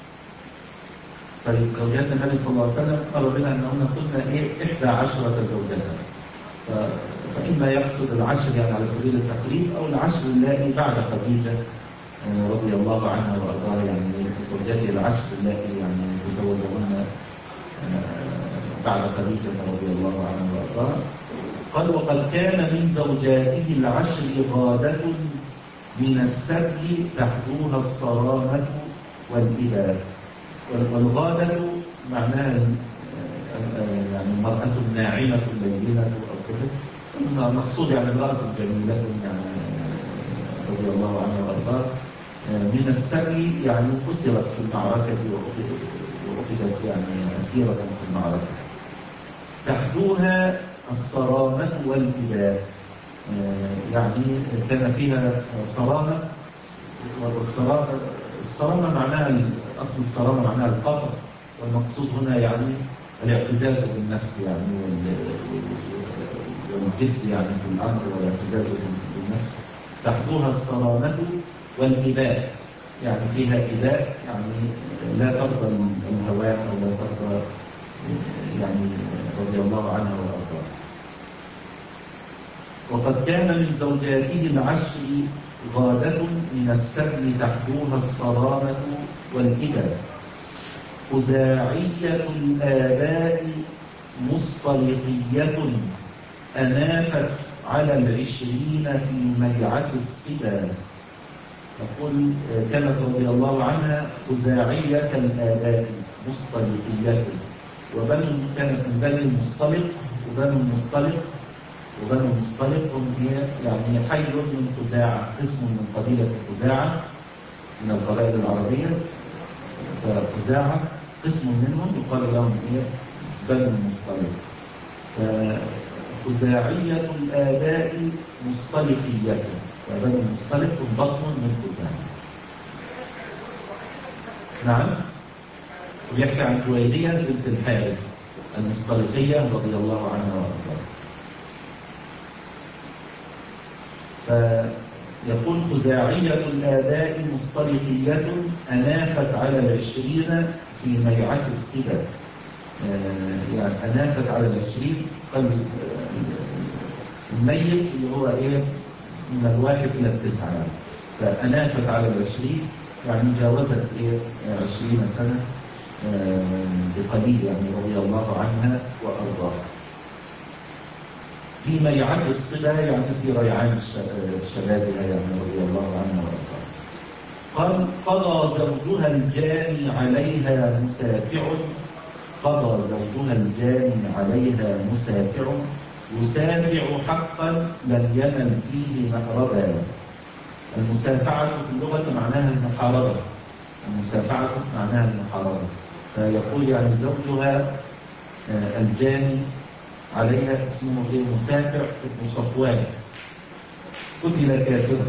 S1: طيب زوجات النبي صلى الله عليه وسلم مر بنا أنهن كنا 11 زوجة، فإما يقصد العشر يعني على سبيل التقريب، أو العشر اللائي بعد خديجة رضي الله عنها وأرضاها، يعني زوجاته العشر اللائي يعني تزوجهن بعد خديجة رضي الله عنها وأرضاها. قال: وقد كان من زوجاته العشر غادة من السبي تحدوها الصرامة والإباء. والغادة معناها يعني المرأة الناعمة اللينة أو كده، المقصود يعني امرأة جميلة يعني رضي الله عنها وأرضاها. من السبي يعني أسرت في المعركة وأخذت يعني أسيرة في المعركة. تحدوها الصرامة والإباء، يعني كان فيها صرامة، والصرامة معناها أصل الصرامة معناها القطع، والمقصود هنا يعني الاعتزاز بالنفس، يعني والجد يعني في الأمر والاعتزاز بالنفس. تحدوها الصرامة والإباء، يعني فيها إباء، يعني لا ترضى الهوان أو لا ترضى، يعني رضي الله عنها وأرضاها. وقد كان من زوجاته العشر غادة من السبي تحدوها الصرامة والإباء. خزاعية الآباء مصطلقية أنافت على 20 في ميعة الصبا. يقول: كانت رضي الله عنها خزاعية الآباء مصطلقية، كانت من بني المصطلق، وبنو المصطلق هم يعني حي من خزاعة، اسم من قبيلة خزاعة من القبائل العربية، فخزاعة اسم منهم يقال لهم بنو المصطلق. فخزاعية الآباء مصطلقية، فبنو المصطلق بطن من خزاعة. نعم. ويحكي عن جويرية بنت الحارث المصطلقية رضي الله عنها وأرضاها. فيقول: خزاعية الآباء مصطلقية أنافت على 20 في ميعة الصبا. يعني أنافت على 20، قال الميت اللي هو من 1 إلى 9، فأنافت على 20 يعني جاوزت 20 سنة بقليل، يعني رضي الله عنها وأرضاها. في ميعة الصبا يعني في ريعان شبابها، يعني رضي الله عنها وارضاها. قال: قضى زوجها الجاني عليها مسافع. قضى زوجها الجاني عليها مسافع، يسافع حقا لم ينل فيه مأربا. المسافعة في اللغة معناها المحاربة، المسافعة معناها المحاربة. فيقول يعني زوجها الجاني عليها اسمه مسافع بن صفوان، قتل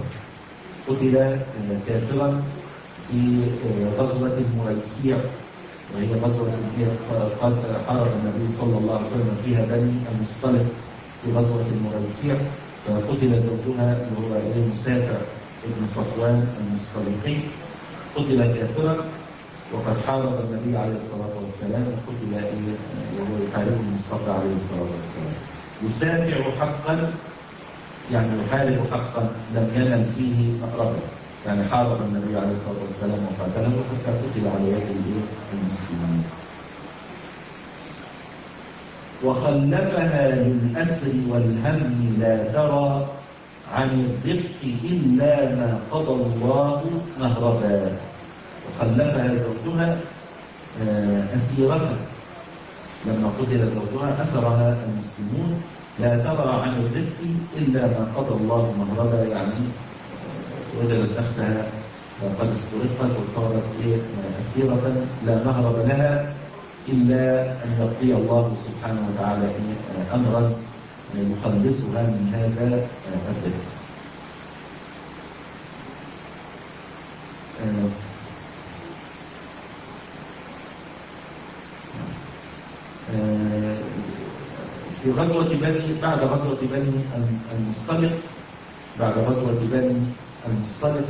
S1: كافرا في غزوة المريسيع، وهي غزوة قد حارب النبي صلى الله عليه وسلم فيها بني المصطلق في غزوة المريسيع، فقتل زوجها اللي هو مسافع بن صفوان المصطلقي، قتل كافرا. وقد حارب النبي عليه الصلاة والسلام وقتل وهو يحارب المصطفى عليه الصلاة والسلام. يسافع حقا يعني يحارب حقا لم ينل فيه مأربا، يعني حارب النبي عليه الصلاة والسلام وقاتله حتى قتل على يد المسلمين. وخلفها للأسر والهم لا ترى عن الرق إلا ما قضى الله مهربا. وخلفها زوجها أسيرة، لما قتل زوجها أسرها المسلمون، لا ترى عن الرق إلا ما قضى الله مهربا، يعني وجدت نفسها قد استرقت وصارت أسيرة لا مهرب لها إلا أن يقضي الله سبحانه وتعالى أمرا يخلصها من هذا الرق. في غزوة بني بعد غزوة بني المصطلق بعد غزوة بني المصطلق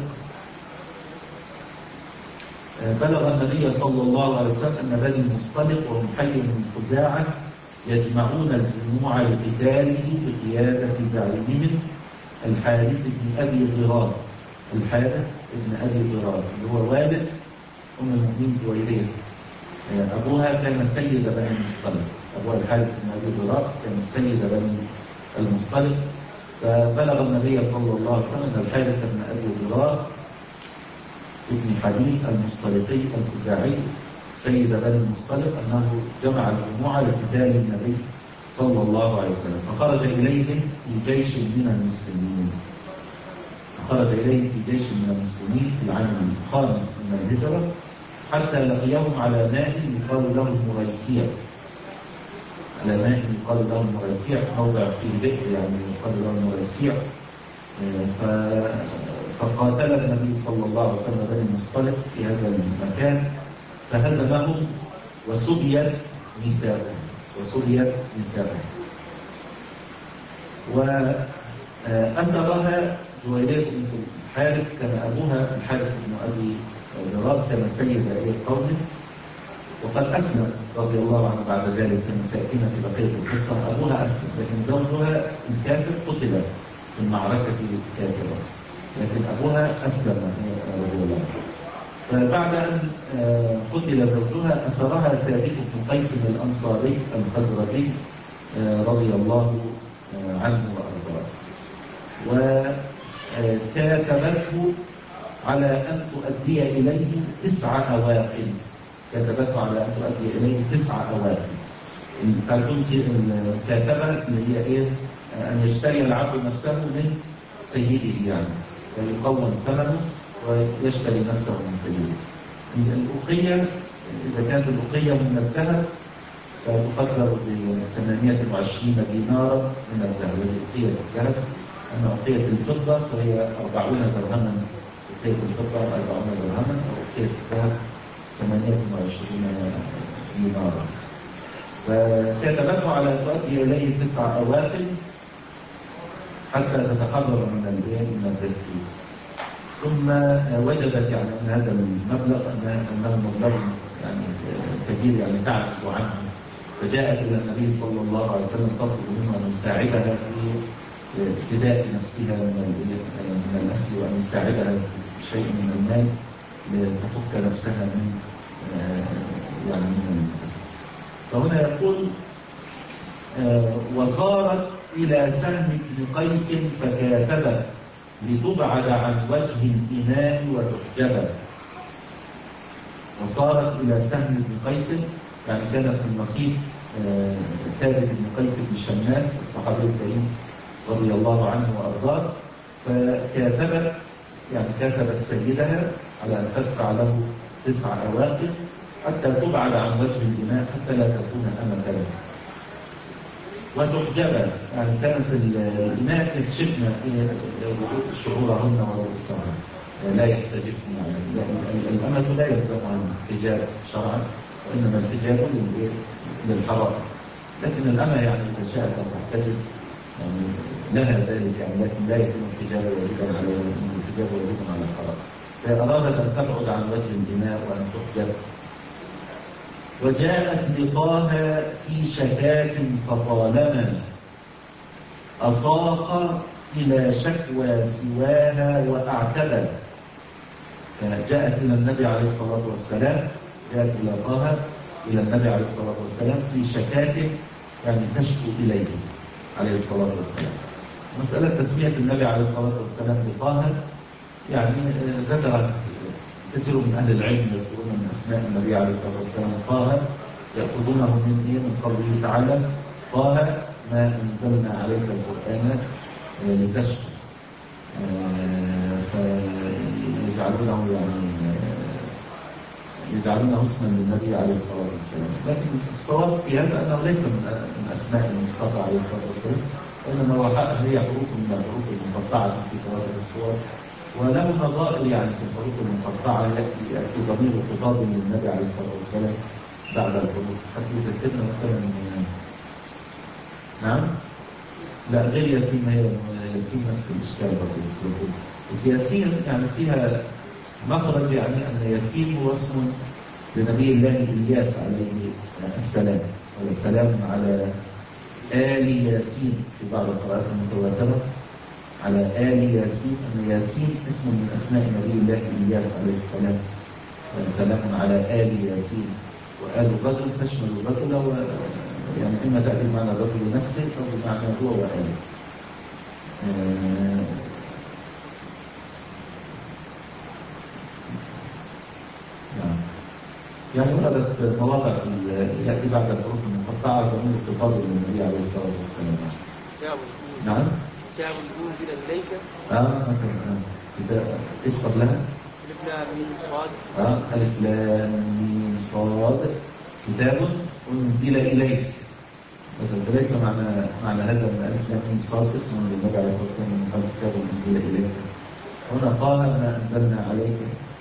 S1: بلغ النبي صلى الله عليه وسلم أن بني المصطلق وهم حي من خزاعة يجمعون الجموع لقتاله بقيادة زعيمهم الحارث بن أبي ضرار. الحارث بن أبي ضرار اللي هو والد أم المؤمنين جويرية. أبوها كان سيد بني المصطلق، أبوها الحارث بن أبي ضرار كان سيد بني المصطلق. فبلغ النبي صلى الله عليه وسلم أن الحارث بن أبي ضرار ابن حبيب المصطلقي الخزاعي سيد بني المصطلق أنه جمع الجموع لقتال النبي صلى الله عليه وسلم، فخرج إليهم في جيش من المسلمين. خرج إليهم في جيش من المسلمين في العام الخامس من الهجرة حتى لقيهم على ماء يقال له المريسيع. على ماء يقال له المريسيع، موضع فيه بئر يعني يقال له المريسيع. فقاتل النبي صلى الله عليه وسلم بني المصطلق في هذا المكان فهزمهم وسبيت نساءهم وأسرها جويرية بنت الحارث. كان أبوها الحارث بن أبي ضرار كان سيد قومه وقد أسلم رضي الله عنه بعد ذلك، كما سيأتينا في بقية القصة. أبوها أسلم لكن زوجها الكافر قتل في المعركة الكافرة، لكن أبوها أسلم رضي الله عنه. فبعد أن قتل زوجها أسرها ثابت بن قيس الأنصاري الخزرجي رضي الله عنه وأرضاه، وكاتبته على أن تؤدي إليه 9 أواقل. كتبته على أن تؤدي إليه 9 أواقل. تعرفون الكاتبة اللي هي إيه؟ أن يشتري العبد نفسه من سيده، يعني ويقوم ثمنه ويشتري نفسه من سيده. الأوقية إذا كانت الأوقية من الذهب فتقدر ب 28 دينارا من الذهب، الأوقية الذهب. أما أوقية الفضة فهي 40 درهما. أوقية الفضة 40 درهما، وأوقية الذهب 28 دينارا. فكتبته على أن تؤدي إليه 9 أواقل حتى تتحرر من الرق. ثم وجدت يعني أن هذا المبلغ أنه مبلغ يعني كبير، يعني تعجز عنه، فجاءت إلى النبي صلى الله عليه وسلم تطلب منه أن يساعدها في ابتداء نفسها من الأسر، وأن يساعدها بشيء من المال لتفك نفسها من يعني من الأسر. فهنا يقول وصارت إلى سهم بن قيس فكاتبت لتبعد عن وجه الإماء وتحجب. وصارت إلى سهم بن قيس، يعني كانت من نصيب ثابت بن قيس بن شماس الصحابي الكريم رضي الله عنه وأرضاه. فكاتبت يعني كاتبت سيدها على أن تدفع له 9 أواقف حتى تبعد عن وجه الإماء حتى لا تكون أمة له. وتحجب يعني كانت الإماء يكشفن شعورهن ورؤوسهن لا يحتجبن، يعني الأمة لا يلزمها الحجاب شرعا، وإنما الحجاب للحرام. لكن الأمة يعني إذا شاءت أن تحتجب يعني لها ذلك، يعني لكن لا يكون الحجاب واجبا عليها، لأن الحجاب واجب على الحرام. فأرادت أن تبعد عن وجه الإماء وأن تحجب وجاءت لقاها في شكاك فطالما أصاخ إلى شكوى سواها وأعتبى. فجاءت إلى النبي عليه الصلاة والسلام، جاءت لقاها إلى النبي عليه الصلاة والسلام في شكاك، يعني تشكو إليه عليه الصلاة والسلام. مسألة تسمية النبي عليه الصلاة والسلام لقاها، يعني ذكرت كثير من أهل العلم يذكرون من أسماء النبي عليه الصلاة والسلام طه، يأخذونه من إيه؟ من قوله تعالى طه ما أنزلنا عليك القرآن لتشقى، فيجعلونه يجعلونه اسما للنبي عليه الصلاة والسلام. لكن الصواب في هذا أنه ليس من أسماء المصطفى عليه الصلاة والسلام، وإنما هي حروف من الحروف المقطعة في تواتر الصور، وله نظائر يعني في الحروف المقطعة يأتي ضمير خطاب للنبي عليه الصلاة والسلام بعد الحروف. حتى يذكرنا مثلا نعم؟ لا غير ياسين، هي ياسين نفس الإشكال برضه، بس ياسين يعني فيها مخرج، يعني أن ياسين هو اسم لنبي الله إلياس عليه السلام، والسلام على آل ياسين في بعض القراءات المتواترة على آل ياسين، أن ياسين اسم من أسماء نبي الله إلياس عليه السلام، سلام على آل ياسين. وآل الرجل تشمل الرجل، يعني إما تأتي بمعنى الرجل نفسه أو بمعنى هو وآله. يعني وردت مواضع يأتي بعد الحروف المقطعة ضمير الخطاب للنبي عليه الصلاة والسلام. نعم.
S2: كتاب أنزل إليك.
S1: مثلا إيش قبلها؟
S2: ألف لام ميم صاد.
S1: ألف لام ميم صاد كتاب أنزل إليك. مثلا فليس معنى هذا أن ألف لام ميم صاد اسم للنبي عليه الصلاة والسلام من قبل كتاب أنزل إليك. هنا قال ما أنزلنا عليك،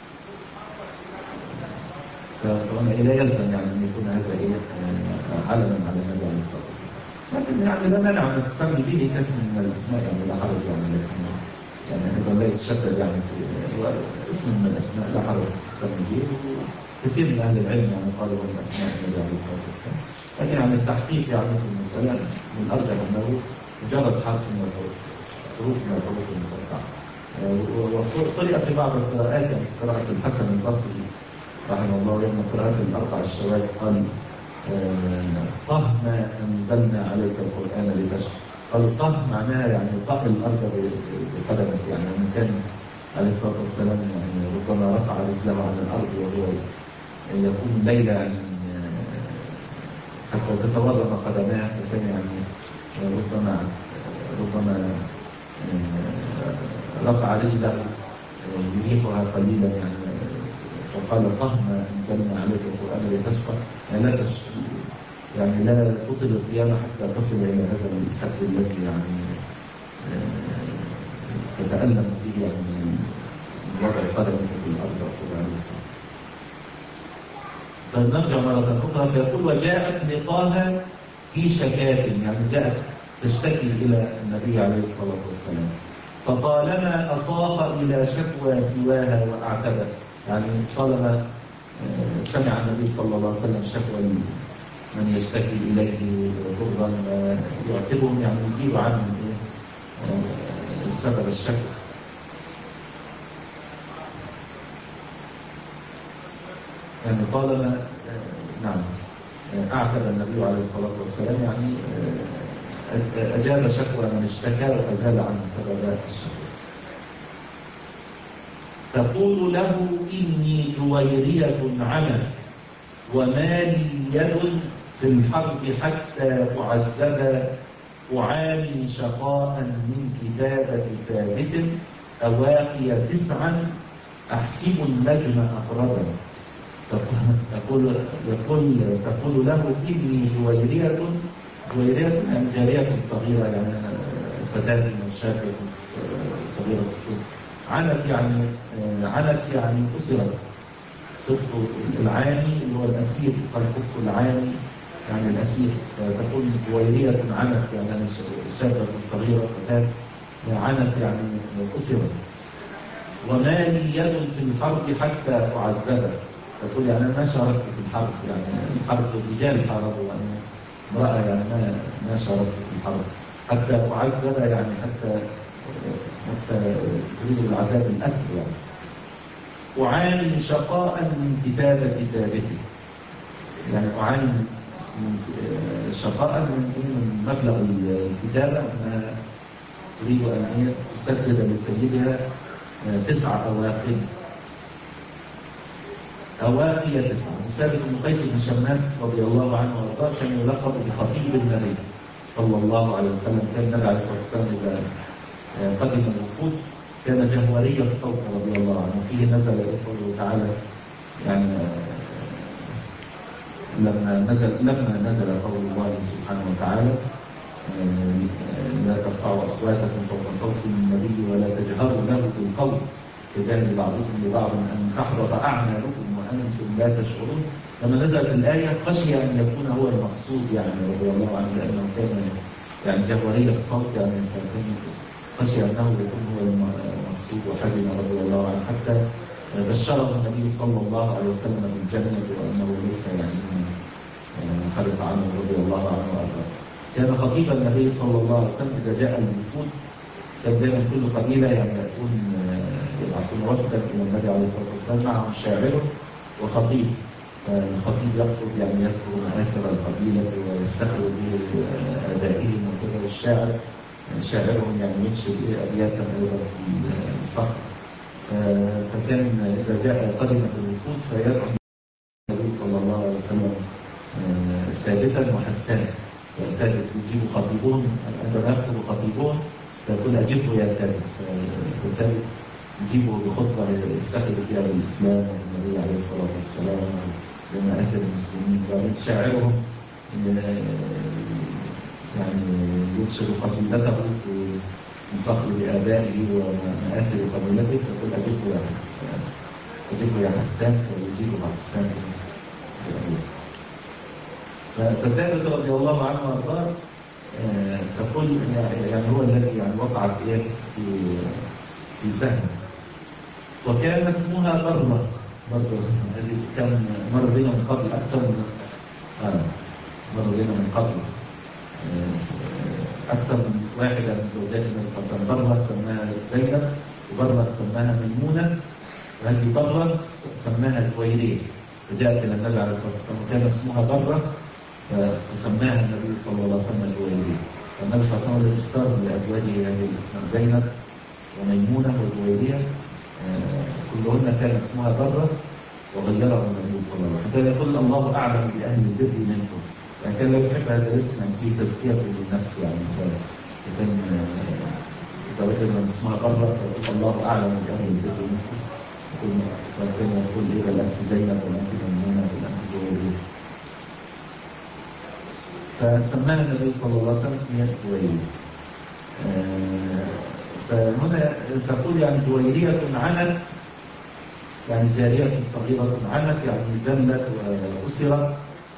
S1: فهنا إلى يلزم يعني أن يكون هذا علما على النبي عليه الصلاة والسلام. لكن يعني لا مانع أن تسمي به كاسم من الأسماء، يعني لا حرج، يعني هذا لا يتشدد يعني في اسم من الأسماء لا حرج تسمي به. كثير من أهل العلم يعني قالوا من أسماء النبي عليه الصلاة والسلام، لكن يعني التحقيق يعني في المسألة من الأرجح أنه مجرد حرف من الحروف، حروف من الحروف المقطعة. وقرئ في بعض القراءات، يعني قراءة الحسن البصري رحمه الله يوم قراءة الأربع الشواذ قال طه ما أنزلنا عليك القرآن لتشقى. قالوا طه معناها يعني طه الأرض بقدمك، يعني من كان عليه الصلاة والسلام يعني ربما رفع رجله عن الأرض وهو يكون ليلة يعني حتى تتورم قدماه، فكان يعني ربما رفع رجله يريحها قليلا، يعني وقال طه ما أنزلنا عليك القرآن لتشقى، يعني لا تشقى، يعني لا تطل القيامة حتى تصل إلى هذا الحد الذي يعني تتألم فيه يعني من وضع قدمك في الأرض وكذا عليه السلام. فنرجع مرة أخرى فيقول وجاءت لقاها في شكاك، يعني جاءت تشتكي إلى النبي عليه الصلاة والسلام، فطالما أصاخ إلى شكوى سواها وأعتبى، يعني طالما سمع النبي صلى الله عليه وسلم شكوى من يشتكي إليه ضرا يعتبرهم، يعني يزيل عنهم سبب الشكوى. يعني طالما نعم أعتبر النبي عليه الصلاة والسلام، يعني أجاب شكوى من اشتكى وأزال عنه سبب الشكوى. تقول له إني جويرية عمى وما لي يد في الحرب حتى أعذب، أعاني شقاء من كتابة ثابت أواقي 9 أحسب النجم أقربا. تقول له إني جويرية يعني جارية صغيرة، يعني فتاة شابة صغيرة في السن. عنت يعني أسرت، صرت العاني اللي هو الأسير، قال كنت العاني يعني الأسير. تقول جويرية عنت يعني شابة صغيرة فتاة، عنت يعني أسرت. وما لي يد في الحرب حتى أعذب، تقول يعني أنا ما شاركت في الحرب، يعني الحرب الرجال حاربوا وأنا امرأة يعني ما شاركت في الحرب، حتى أعذب يعني حتى تريد العذاب الأسر يعني. أعاني شقاء من كتابة كتابته، يعني أعاني من شقاء من مبلغ الكتابة، أنها تريد أن تسدد لسيدها 9 أواقي. أواقي 9. ثابت بن قيس بن شماس رضي الله عنه وارضاه كان يلقب بخطيب النبي صلى الله عليه وسلم. كان النبي عليه الصلاة والسلام إذا قدم الوفود كان جهوري الصوت رضي الله عنه. فيه نزل قوله تعالى يعني لما نزل قول الله سبحانه وتعالى لا ترفعوا أصواتكم فوق صوت النبي ولا تجهروا له بالقول كجهل بعضكم لبعض أن تحبط أعمالكم وأنتم لا تشعرون. لما نزلت الآية خشي أن يكون هو المقصود يعني رضي الله عنه، لأنه كان يعني جهوري الصوت، يعني خشي أنه يكون هو المقصود وحزن رضي الله عنه، حتى بشره النبي صلى الله عليه وسلم بالجنة وأنه ليس يعني خلف عنه رضي الله عنه وأرضاه. كان خطيب النبي صلى الله عليه وسلم إذا جاء الوفود كان دائما كل قبيلة يعني يبعثون وفدا إلى النبي عليه الصلاة والسلام معهم شاعر وخطيب. فالخطيب يخطب يعني يذكر مآثر القبيلة ويفتخر بآبائهم وكذا، والشاعر شاعرهم يعني ينشد أبياتا أيضا في الفخر. فكان إذا جاء قدمة الوفود فيدعو النبي صلى الله عليه وسلم ثابتا وحسانا. ثابت يجيب خطيبهم، عندما يخطب خطيبهم فيقول أجبه يا ثابت، فثابت يجيبه بخطبة يفتخر فيها بالإسلام والنبي عليه الصلاة والسلام ومآثر المسلمين. ومن شاعرهم يعني ينشد قصيدته في الفخر بآبائه ومآثر قبيلته، فيقول أجبه يا حسان، فيجيبه حسان. فثابت رضي الله عنه وارضاه تقول يعني هو الذي يعني وقعت في سهم، وكان اسمها برة. هذه كان مر بنا من قبل أكثر من واحدة من زوجات النبي صلى الله عليه وسلم. برة سماها زينب، وبرة سماها ميمونة، وهذه برة سماها جويرية، فجاءت إلى النبي عليه الصلاة والسلام وكان اسمها برة فسماها النبي صلى الله عليه وسلم جويرية. فالنبي صلى الله عليه وسلم اختار لأزواجه هذه الاسماء زينب وميمونة وجويرية، كلهن كان اسمها برة وغيره النبي صلى الله عليه وسلم. كان يقول الله أعلم بأهل البر منكم، يعني كان لا يحب هذا الاسم فيه تزكية للنفس، يعني فكان إذا وجد من اسمها برة فيقول الله أعلم بأهل البر منكم، فكان يقول إيه الأنت زينب والأنت ميمونة والأنت جويرية. فسماها النبي صلى الله عليه وسلم هي جويرية. فهنا تقول يعني جويرية عنت، يعني جارية صغيرة عنت يعني ذلت وأسرت.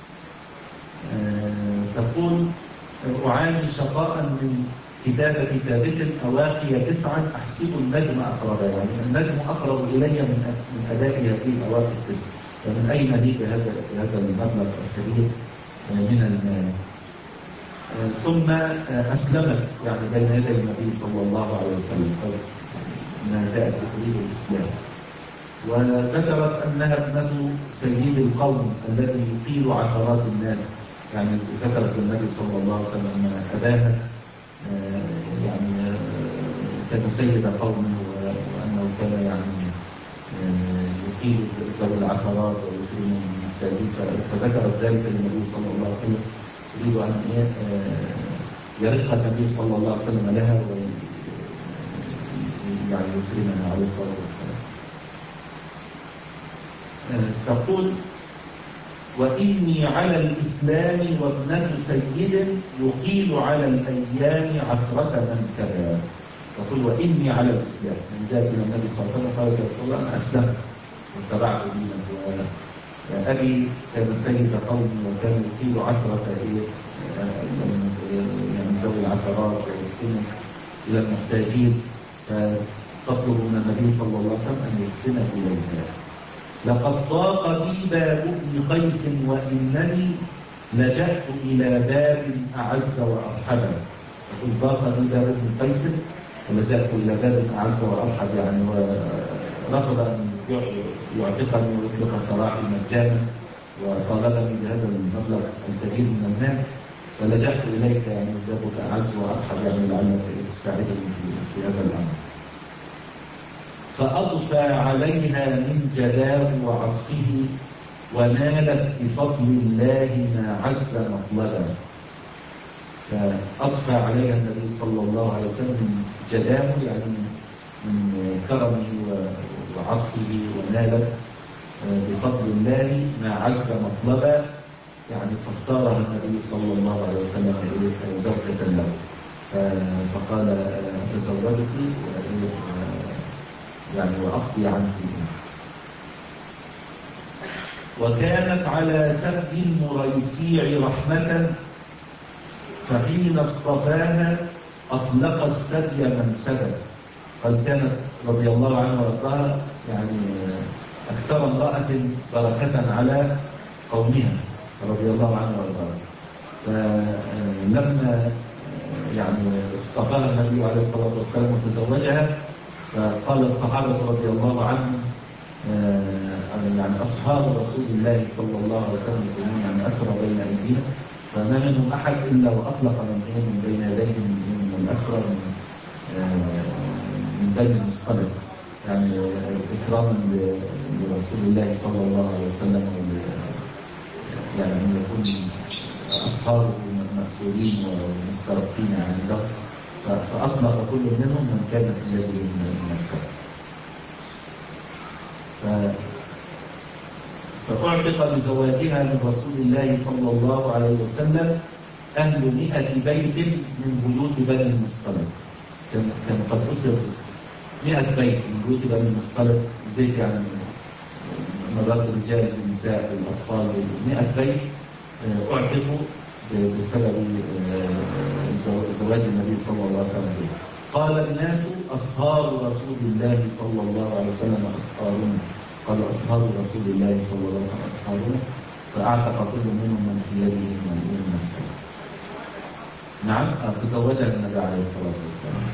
S1: تقول أعاني شقاء من كتابة ثابت أواقي 9 أحسب النجم أقرب، يعني النجم أقرب إلي من أداء هذه الأواقي 9. فمن أين لي بهذا المبلغ الكبير من المال؟ ثم أسلمت يعني بين يدي النبي صلى الله عليه وسلم، أنها جاءت تريد الإسلام. وذكرت أنها ابنة سيد القوم الذي يقيل عشرات الناس، يعني ذكرت النبي صلى الله عليه وسلم أن أباها يعني كان سيد قومه وأنه كان يعني يقيل ذوي العشرات ويكرم المحتاجين، فذكرت ذلك للنبي صلى الله عليه وسلم يريد أن يرق النبي صلى الله عليه وسلم لها يعني يكرمها عليه الصلاة والسلام. تقول وإني على الإسلام وابنة سيد يقيل على الأيام عثرة من كذا. تقول وإني على الإسلام، من جاء إلى النبي صلى الله عليه وسلم قال يا رسول الله أنا أسلمت واتبعت دينك، أبي كان سيد قومي وكان يقيل عشرة يعني ذوي العشرات ويحسن إلى المحتاجين، فتطلب من النبي صلى الله عليه وسلم أن يحسن إليها. لقد ضاق بي باب ابن قيس وإنني لجأت إلى باب أعز وأرحب. يقول ضاق بي باب ابن قيس ولجأت إلى باب أعز وأرحب، يعني رفض أن يعتقني ويطلق سراحي مجانا وطالبني بهذا المبلغ الكبير من المال، فلجأت إليك يعني بابك أعز وأرحب، يعني لعلك تساعدني في هذا الأمر. فأضفى عليها من جلاه وعطفه ونالت بفضل الله ما عز مطلبا. فأضفى عليها النبي صلى الله عليه وسلم من جلاه، يعني من كرمه وعطفه، ونالت بفضل الله ما عز مطلبا، يعني فاختارها النبي صلى الله عليه وسلم زوجة له. فقال تزوجت يعني وأقضي عنك. وكانت على سبي المريسيع رحمة، فحين اصطفاها أطلق السبي من سبى. قد كانت رضي الله عنها وارضاها يعني أكثر امرأة بركة على قومها رضي الله عنها وارضاها. فلما يعني اصطفاها النبي عليه الصلاة والسلام وتزوجها، فقال الصحابة رضي الله عنهم يعني أصحاب رسول الله صلى الله عليه وسلم يعني أسرى بين أيدينا، فما منهم أحد إلا وأطلق من بين يديهم من الأسرى من بني المصطلق، يعني إكراما لرسول الله صلى الله عليه وسلم، يعني أن يكون أصحابه مأسورين ومسترقين عنده، فأطلق كل منهم من كان في يده من السبب. فأعتق بزواجها من رسول الله صلى الله عليه وسلم أهل 100 بيت من بيوت بني المصطلق. كان قد أسر 100 بيت من بيوت بني المصطلق، البيت يعني مرات الرجال والنساء والأطفال، 100 بيت أعتقوا بسبب زواج النبي صلى الله عليه وسلم به. قال الناس أصهار رسول الله صلى الله عليه وسلم أصهارنا. قال أصهار رسول الله صلى الله عليه وسلم أصهارنا، فأعتق كل منهم من في يده من السبب. نعم، تزوجها النبي عليه الصلاة والسلام.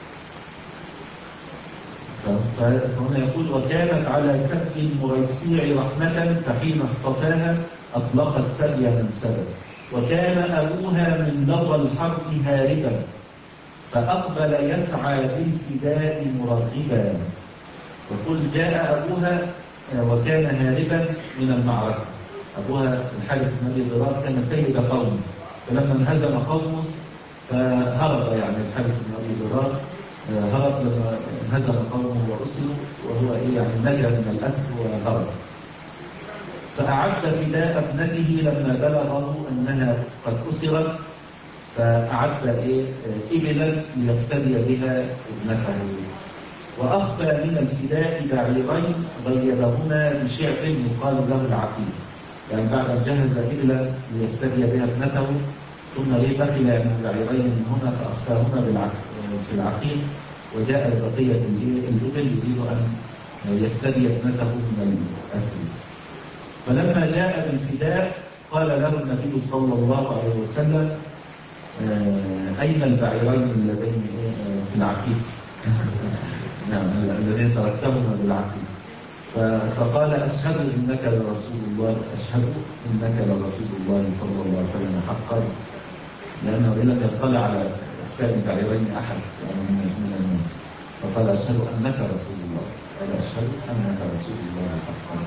S1: فهنا يقول وكانت على سبي المريسيع رحمة، فحين اصطفاها أطلق السبي من سبب. وكان أبوها من لظى الحرب هاربا، فأقبل يسعى بالفداء مرغبا. وقل جاء أبوها وكان هاربا من المعركة. أبوها الحارث بن أبي ضرار كان سيد قومه، فلما انهزم قومه فهرب، يعني الحارث بن أبي ضرار هرب لما انهزم قومه وأسروا، وهو يعني نجا من الأسر وهرب. فأعد فداء ابنته لما بلغه أنها قد أسرت، فأعد إبلا ليفتدي بها ابنته. وأخفى من الفداء بعيرين غيبهما بشعب يقال له العقيق، يعني بعد أن جهز إبلا ليفتدي بها ابنته ثم بقي من بعيرين من هنا فأخفاهما في العقيق، وجاء بقية الإبل يريد أن يفتدي ابنته من الأسر. فلما جاء بالفداء قال له النبي صلى الله عليه وسلم أين البعيرين اللذين في العقيق؟ نعم، الذين تركتهما بالعقيق. فقال أشهد إنك لرسول الله، أشهد إنك لرسول الله صلى الله عليه وسلم حقا، لأنه لم يطلع على إخفاء البعيرين أحد من الناس. فقال أشهد أنك رسول الله، قال أشهد أنك رسول الله حقا.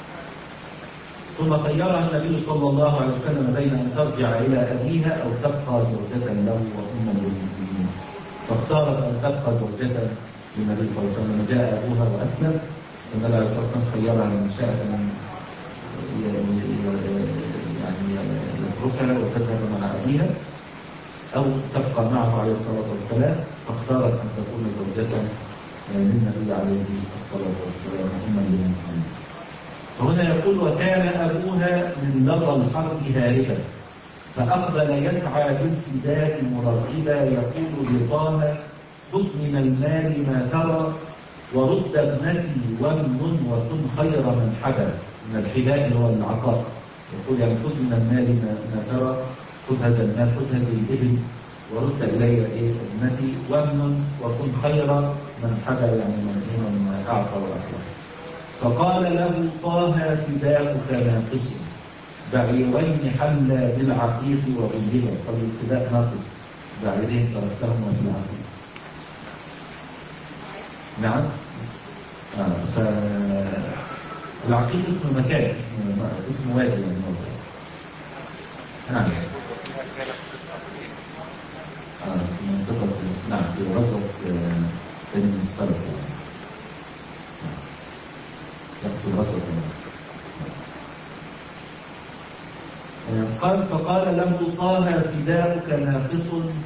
S1: ثم خيرها النبي صلى الله عليه وسلم بين أن ترجع إلى أبيها أو تبقى زوجة له وأما للمؤمنين، فاختارت أن تبقى زوجة للنبي صلى الله عليه وسلم. جاء أبوها وأسلم، والنبي عليه الصلاة والسلام خيرها من شاءت أن يعني يتركها وتذهب مع أبيها أو تبقى معه عليه الصلاة والسلام، فاختارت أن تكون زوجة للنبي عليه الصلاة والسلام وأما للمؤمنين. وهنا يقول وكان أبوها من لظى الحرب هاربا، فأقبل يسعى بالفداء مرغبا، يقول لطه خذ من المال ما ترى ورد ابنتي وامن وكن خير من حدا. من الحداء اللي هو العطاء، يقول يعني خذ من المال ما ترى، خذ هذا المال، خذ هذه الابل، ورد الي ابنتي وامن وكن خير من حدا، يعني من اعطى واكرم. فقال له طه فداؤك ناقص، بعيرين حلا بالعقيق وغلبا. قال الفداء ناقص، بعيرين تركتهما في العقيق. نعم. فالعقيق اسم مكان، اسم وادي يعني موضع. نعم. في منطقة، نعم، في غزوة بني المصطلق. يقصد غزوة بني المصطلق. قال فقال له طه فداؤك ناقص،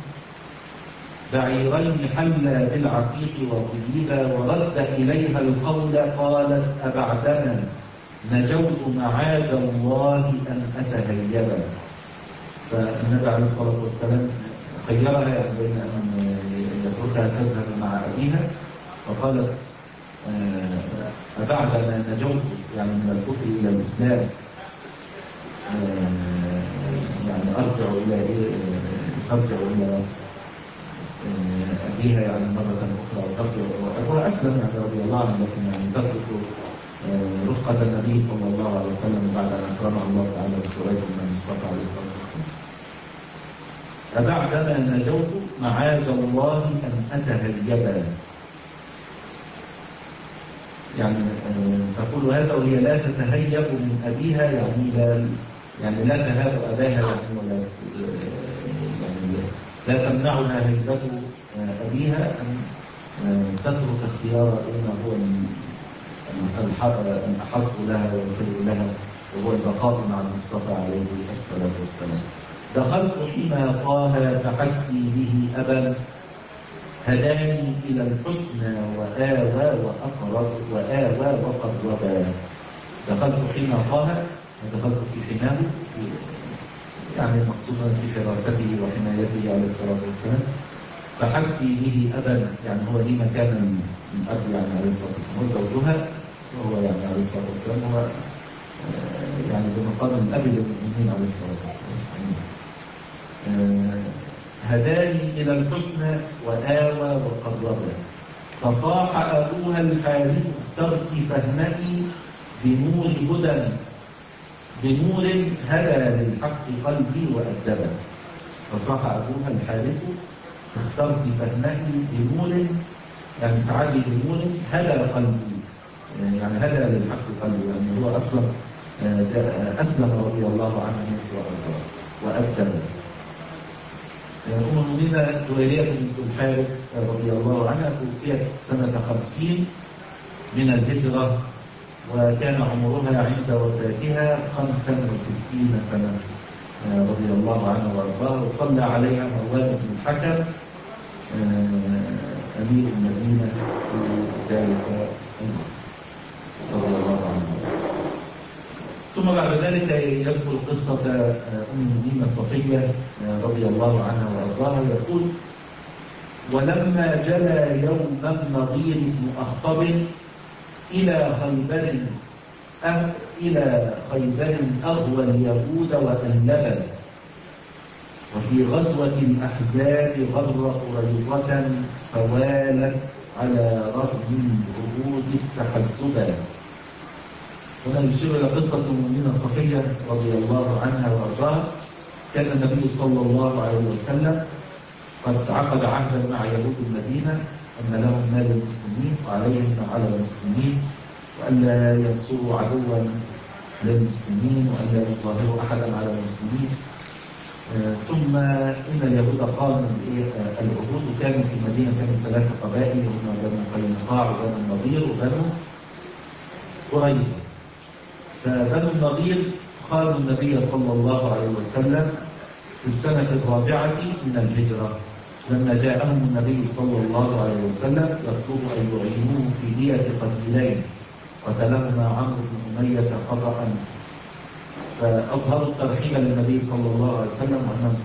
S1: بعيرين حلا بالعقيق وغلبا، ورد إليها القول قالت أبعدنا نجوت معاذ الله أن أتهيبا. فالنبي عليه الصلاة والسلام خيرها يعني بين أن يتركها تذهب مع أبيها، فقالت أبعدنا نجوت يعني من الكفر إلى الإسلام، يعني أرجع إلى ترجع إلى أبيها يعني مرة أخرى، أبوها أسلم يعني رضي الله عنه، لكن يعني تترك رفقة النبي صلى الله عليه وسلم بعد أن أكرمه الله تعالى بسواد من المصطفى عليه الصلاة والسلام. فبعدما نجوت معاذ الله أن أتهيبا، يعني تقول هذا وهي لا تتهيب من أبيها، يعني لا تهاب أباها، يعني ولا يعني لا تمنعها هيبة أبيها أن تترك اختيار ما هو الأحق لها والخير لها، وهو البقاء مع المصطفى عليه الصلاة والسلام. دخلت حمى طه فحسبي به أبا، هداني إلى الحسنى وآوى وقربا. دخلت حمى طه، ودخلت في حماه، يعني المقصود في حراسته وحمايته عليه الصلاة والسلام. فحسبي به أبا، يعني هو لي مكان الأب يعني عليه الصلاة والسلام، وزوجها وهو يعني عليه الصلاة والسلام هو يعني بمقام الأب للمؤمنين عليه الصلاة والسلام. هداني إلى الحسنى وآوى وقربا. فصاح أبوها الحارث اخترت فهمئي بنور هدى، بنور هدى للحق قلبي وأدبا. فصاح أبوها الحارث اخترت فهمئي بنور، يعني سعدي بنور هدى قلبي، يعني هدى للحق قلبي، يعني هو أصلا أسلم رضي الله عنه وأدب. أم المؤمنين جويرية بنت الحارث رضي الله عنها توفيت سنة 50 من الهجرة، وكان عمرها عند وفاتها 65 سنة رضي الله عنها وارضاها. وصلى عليها مروان بن الحكم أمير المدينة في ذلك رضي الله عنه. ثم بعد ذلك يذكر قصة أم المؤمنين صفية رضي الله عنها وارضاها، يقول: ولما جلى يوم النضير بن أخطب إلى خيبر أغوى اليهود وأنلبا، وفي غزوة الأحزاب غر قريظة فوالت على رغم العهود التحزبا. هنا يشير إلى قصة المؤمنة صفية رضي الله عنها وأرضاها. كان النبي صلى الله عليه وسلم قد عقد عهدا مع يهود المدينة أن لهم مال المسلمين وعليهم ما على المسلمين، وألا ينصروا عدوا للمسلمين، وألا يظاهروا أحدا على المسلمين. ثم إن اليهود قاموا العهود، وكانوا في المدينة كانوا 3 قبائل، هم بنو قينقاع وبنو النضير وبنو قريظة. فبنو النضير خانوا النبي صلى الله عليه وسلم في السنة 4 من الهجرة، لما جاءهم النبي صلى الله عليه وسلم يطلب أن يعينوه في دية قتيلين قتلهما عمرو بن أمية خطأ، فأظهروا الترحيب للنبي صلى الله عليه وسلم وأنهم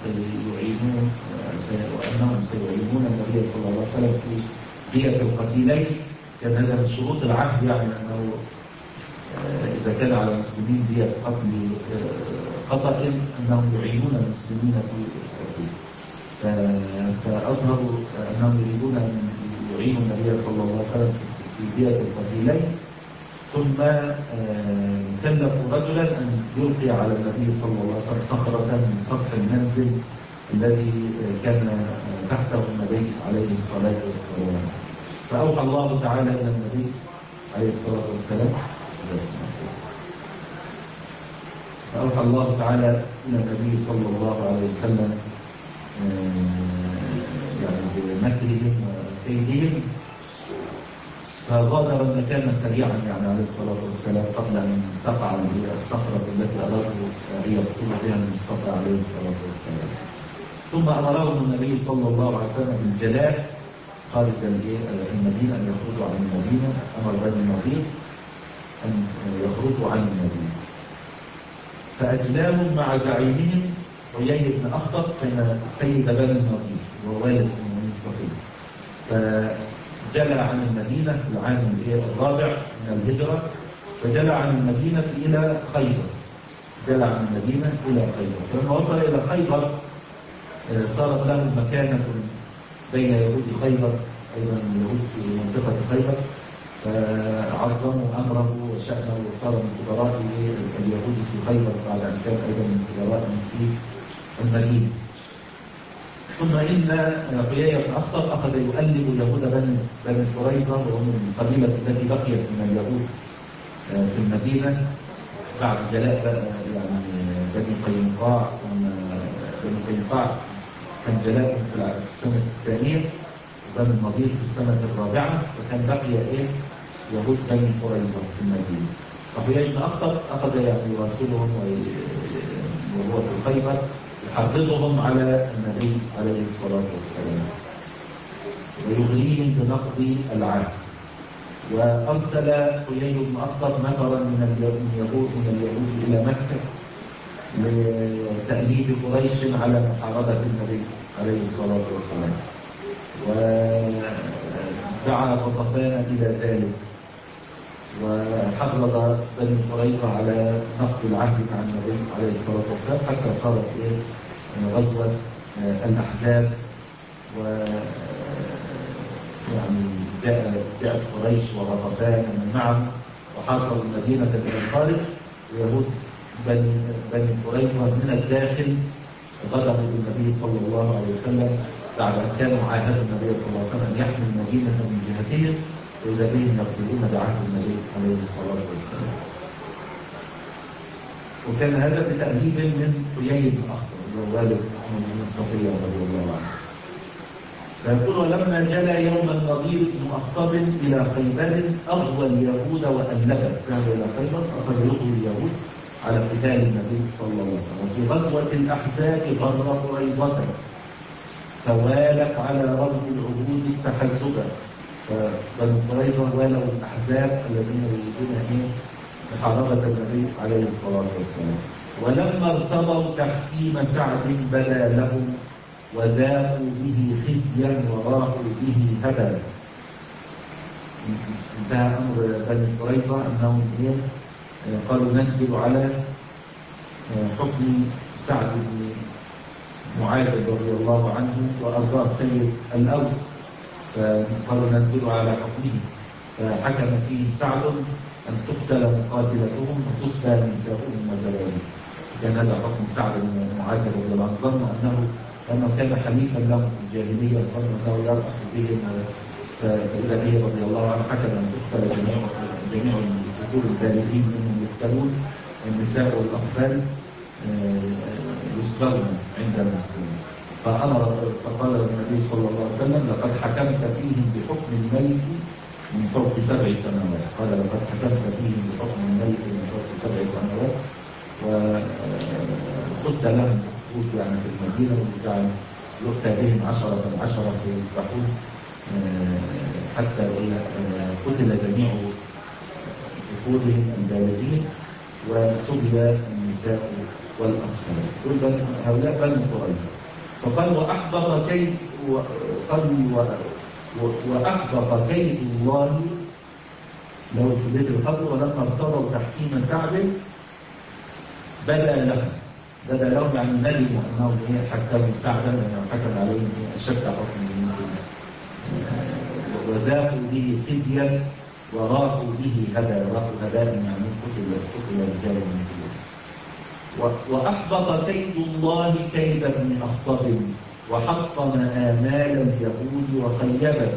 S1: سيعينون النبي صلى الله عليه وسلم في دية القتيلين. كان هذا من شروط العهد، يعني أنه إذا كان على المسلمين دية قتل خطأ أنهم يعينون المسلمين في القتل. فأظهروا أنهم يريدون أن يعينوا النبي صلى الله عليه وسلم في دية القتيلين، ثم كلفوا رجلا أن يلقي على النبي صلى الله عليه وسلم صخرة من سطح المنزل الذي كان تحته النبي عليه الصلاة والسلام. فأوحى الله تعالى إلى النبي عليه الصلاة والسلام فأوحى الله تعالى إلى النبي صلى الله عليه وسلم يعني بمكرهم وكيدهم، فغادر المكان سريعا يعني عليه الصلاة والسلام قبل أن تقع الصخرة التي أرادوا أن يقتلوا بها المصطفى عليه الصلاة والسلام. ثم أمرهم النبي صلى الله عليه وسلم بالجلاء خارج المدينة، أن يخرجوا عن المدينة. أمر بني النضير أن يخرجوا عن المدينة، فأجلاهم مع زعيمهم حيي بن أخطب، كان سيد بني النضير ووالد من صفية. فجلى عن المدينة في العام الرابع من الهجرة، فجلى عن المدينة إلى خيبر. جلى عن المدينة إلى خيبر، فلما وصل إلى خيبر صارت له مكانة بين يهود خيبر، أيضا اليهود في منطقة خيبر، فعظموا أمره وشأنه وصار من كبراء اليهود في خيبر بعد أن كان أيضا من كبراء في المدينة. ثم إن حيي بن أخطب أخذ يؤلب يهود بني قريظة، وهم القبيلة التي بقيت من اليهود في المدينة بعد جلاء يعني بني قينقاع. بني قينقاع كان جلاءهم في السنة الثانية، وبني النضير في السنة الرابعة، وكان بقي يهود بني قريظة في المدينة. فحيي بن أخطب أخذ يعني يواصلهم وهو في خيبر، يحرضهم على النبي عليه الصلاة والسلام ويغريهم بنقض العهد. وأرسل حيي بن أخطب نفرا من اليهود إلى مكة لتأليف قريش على محاربة النبي عليه الصلاة والسلام، ودعا غطفان إلى ذلك، وحرض بني قريظة على نقض العهد مع النبي عليه الصلاة والسلام، حتى صارت غزوة الأحزاب. يعني جاءت قريش وغطفان من معه وحاصروا المدينة بالانطلاق، ويهود بني قريظة من الداخل غدروا بالنبي صلى الله عليه وسلم بعد أن كانوا عاهدوا النبي صلى الله عليه وسلم أن يحمي المدينة من جهتهم، وإذا بهم يقتلون بعهد النبي عليه الصلاة والسلام. وكان هذا بتأليف من حيي بن أخطب والد من صفية رضي الله عنه. فيقول: ولما جلى يوم النضير بن أخطب إلى خيبر أغوى اليهود وألبت. ذهب إلى خيبر أخذ يغوي اليهود على قتال النبي صلى الله عليه وسلم. وفي غزوة الأحزاب غر قريظة، فوالت على رب العهود تحزبا. فبنو قريظة والوا الأحزاب الذين يريدون محاربة النبي عليه الصلاة والسلام. ولما ارتضوا تحكيم سعد بدا لهم، وذاقوا به خزيا وراحوا به هبا. انتهى أمر بني قريظة أنهم قالوا ننزل على حكم سعد بن معاذ رضي الله عنه وأرضاه سيد الأوس، فقالوا ننزل على حكمه. فحكم فيه سعد أن تقتل مقاتلتهم وتسبى نساؤهم وذراريهم. كان هذا حكم سعد بن معاذ رضي الله عنه، ظن أنه كان حليفا لهم في الجاهلية، ظن أنه يرأف بهم، فإذا به رضي الله عنه حكم أن تقتل جميع الذكور البالغين منهم يقتلون، والنساء والأطفال يسبون عند المسلمين. فقال النبي صلى الله عليه وسلم: لقد حكمت فيهم بحكم الملك من فوق 7 سنوات. قال: لقد حكمت فيهم بحكم الملك من فوق 7 سنوات، وخدت لهم خطوط يعني في المدينة، وجعل يؤتى بهم 10 فيذبحون حتى قتل جميع ذكورهم البالغين وسبي النساء والأطفال. هؤلاء بنو قريظة. فقال: وأحبط كيد الله لو في بيت القبر. ولما ارتضوا تحكيم سعد بدا لهم يعني ندموا انهم حكموا سعدا لانه حكم عليهم اشد حكم ممكن، وذاقوا به خزيا وراحوا به هباء يعني قتل رجال من كلهم. واحبط كيد الله كيد ابن اخطب وحطم آمال اليهود وخيبه.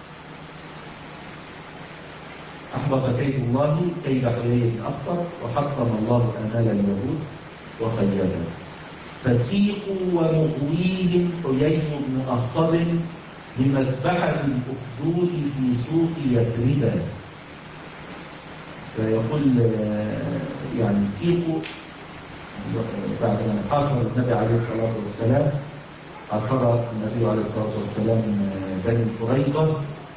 S1: أحبط كيد الله كيد حيي بن أخطب وحطم الله آمال اليهود وخيبه. فسيقوا ومغويهم حيي بن أخطب بمذبحة الأخدود في سوق يثرب. فيقول يعني سيقوا بعد أن حاصر النبي عليه الصلاة والسلام، حاصر النبي عليه الصلاة والسلام بني قريظة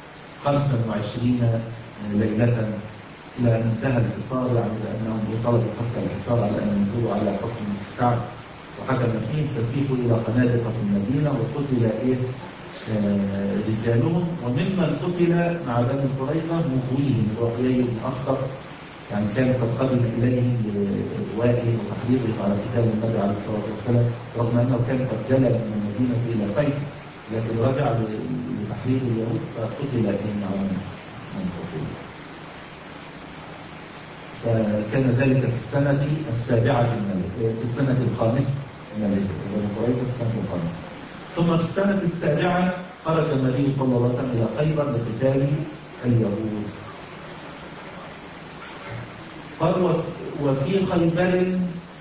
S1: 25 ليلة إلى أن انتهى الحصار، يعني لأنهم طلبوا فك الحصار على أن ينزلوا على حكم سعد وحكم فيه. فسيقوا إلى قنادق في المدينة وقتل رجالهم، وممن قتل مع بني قريظة مغويهم وحيي بن أخطب، يعني كان قد قدم إليهم لإغوائهم وتحريضهم على قتال النبي عليه الصلاة والسلام، رغم أنه كان قد جلى من المدينة إلى قيد، لكن رجع لتحريض اليهود فقتل من قتل. فكان ذلك في السنة السابعة في السنة الخامسة من بني قريظة، في السنة الخامسة. ثم في السنة السابعة خرج النبي صلى الله عليه وسلم إلى خيبر لقتال اليهود. قال وفي خيبر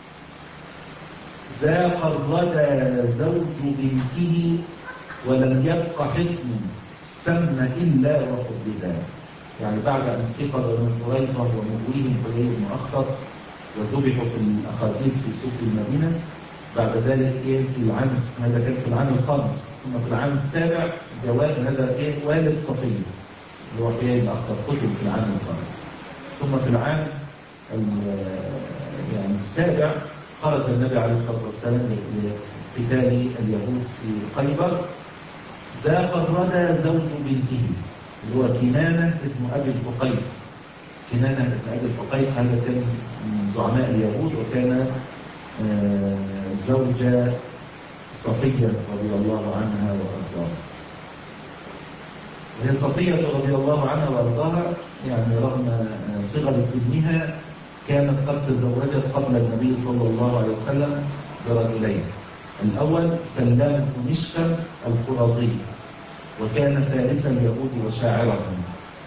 S1: ذاق الردى زوج بنته ولم يبق حصن ثم إلا وحبذا. يعني بعد أن استيقظ بني قريظة ومغويهم حيي بن أخطب وذبحوا في الأخاديد في سوق المدينة، بعد ذلك في العام هذا كان في العام الخامس، ثم في العام السابع هذا والد صفية اللي هو حيي بن أخطب قتل في العام الخامس. ثم في العام يعني السابع خرج النبي عليه الصلاة والسلام لقتال اليهود في خيبر. ذاق الردى زوج بنته اللي هو كنانة ابن أبي الفقيق. كنانة ابن أبي الفقيق هذا كان من زعماء اليهود، وكان زوجة صفية رضي الله عنها وأرضاها. وهي صفية رضي الله عنها وأرضاها يعني رغم صغر سنها كانت قد تزوجت قبل النبي صلى الله عليه وسلم برجلين. الأول سلام بن مشكم القرظي، وكان فارس اليهود وشاعرهم.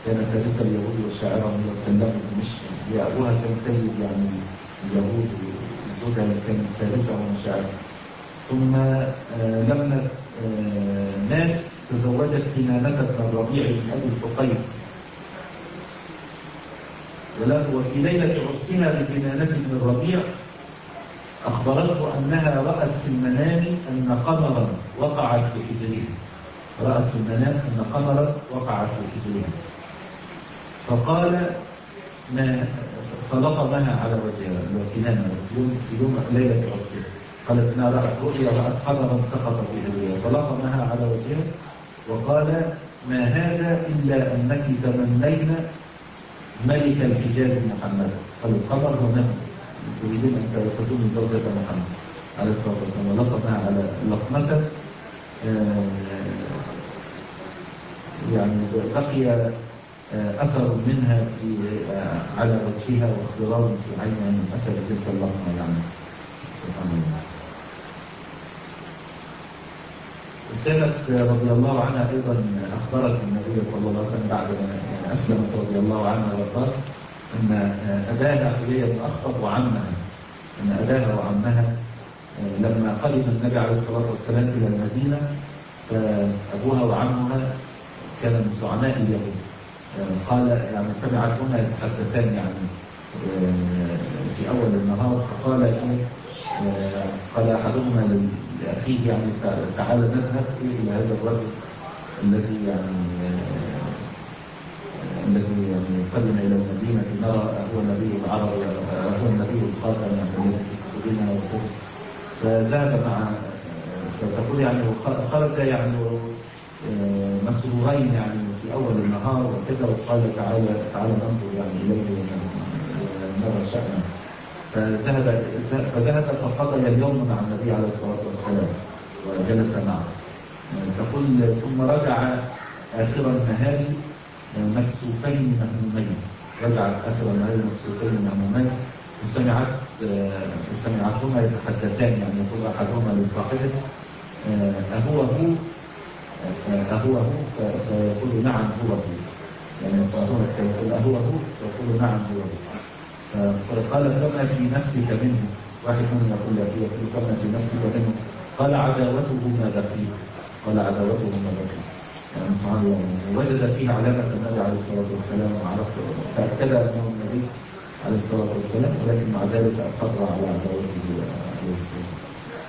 S1: وسلام بن مشكم أبوها كان سيد يعني اليهود، وزوجها كان فارسا وشاعرا. ثم لما مات تزوجت كنانة بن الربيع بن أبي الفقيق. وفي ليلة عرسها بكنانة بن الربيع أخبرته أنها رأت في المنام أن قمرا وقعت في حجرها. فقال فلطمها على وجهها كنانة في يوم ليلة عرسها. قالت أنها رأت قمرا سقط في حجرها فلطمها على وجهها وقال ما هذا إلا أنك تمنين ملك الحجاز محمد. قال القمر هو نبي، تريدون أن تكوني زوجة محمد عليه الصلاة والسلام. ولطمها على لطمة يعني بقي أثر منها على وجهها واخضرار في عينها من أثر تلك اللطمة يعني. سبحان الله. كانت رضي الله عنها أيضا أخبرت النبي صلى الله عليه وسلم بعد ما أسلمت رضي الله عنها وقالت أن أباها حيي بن أخطب وعمها لما قدم النبي عليه الصلاة والسلام إلى المدينة، فأبوها وعمها كانوا من زعماء اليهود. قال يعني سمعتهما يتحدثان يعني في أول النهار، قال أحدهما لأخيه يعني تعالى نذهب إلى هذا الرجل الذي قدم إلى المدينة نرى هو النبي العربي هو النبي الخاتم يعني في كتبنا وكتب. فذهب فتقول يعني خرج يعني مسرورين يعني في أول النهار وكذا، وقال تعالى ننظر يعني إليه ونرى شأنه. فذهب فقضى اليوم مع النبي عليه الصلاة والسلام وجلس معه. تقول ثم رجع آخر النهار مكسوفين مهمومين. رجع آخر النهار مكسوفين مهمومين، سمعتهما يتحدثان، يعني يقول أحدهما لصاحبه أهو فيقول نعم هو هو. يعني يسمعون يقول أهو فيقول نعم هو هو. فقال فما في نفسك منه؟ واحد منهم يقول فما في نفسك منه؟ قال عداوته ما بقيت. قال عداوته ما بقيت. يعني سبحان الله، وجد فيه علامة النبي عليه الصلاة والسلام وعرف فأكد أنه النبي عليه الصلاة والسلام، ولكن مع ذلك أصر على عداوته عليه الصلاة والسلام.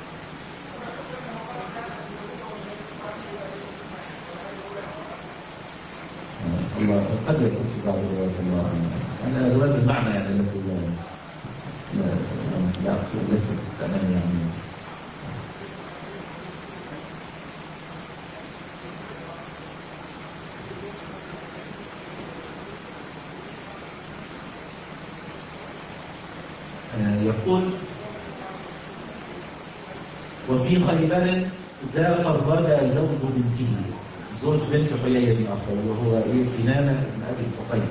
S1: الله قد يكون في بعض الروايات الله أنا الرواية بالمعنى يعني التي لا أقصد ليست بالتمام يعني. يقول وفي خيبر ذاق الردى زوج بنته، زوج بنت حيي بن أخطب وهو كنانة بن أبي الحقيق،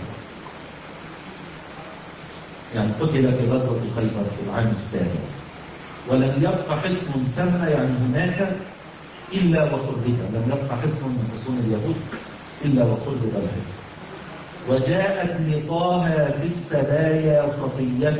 S1: يعني قتل في غزوة خيبر في العام السابع. ولم يبق حصن سمى يعني هناك إلا وخرب، لم يبق حصن من حصون اليهود إلا وخرب الحصن. وجاءت لطه في السبايا صفية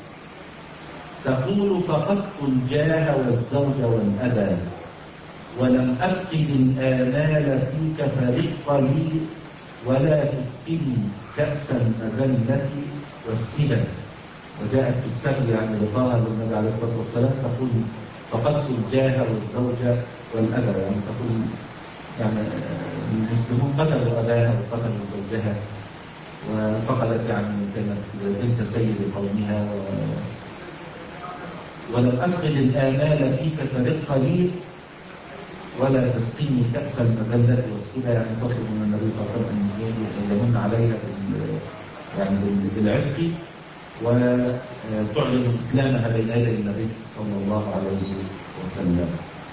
S1: تقول فقدت الجاه والزوج والأبى، ولم أفقد الآمال فيك فرق لي، ولا تسقني كأس المذلة والسبا. وجاءت في السبي يعني لطه للنبي عليه الصلاة والسلام تقول فقدت الجاه والزوج والأبى، يعني تقول يعني المسلمون قتلوا أباها وقتلوا زوجها، وفقدت يعني كانت بنت سيد قومها. ولم أفقد الآمال فيك فرق لي، ولا تسقيني كأس المذلة والسبا، يعني تطلب من النبي صلى الله عليه وسلم أن يمن عليها يعني بالعتق، وتعلن إسلامها بين يدي النبي صلى الله عليه وسلم.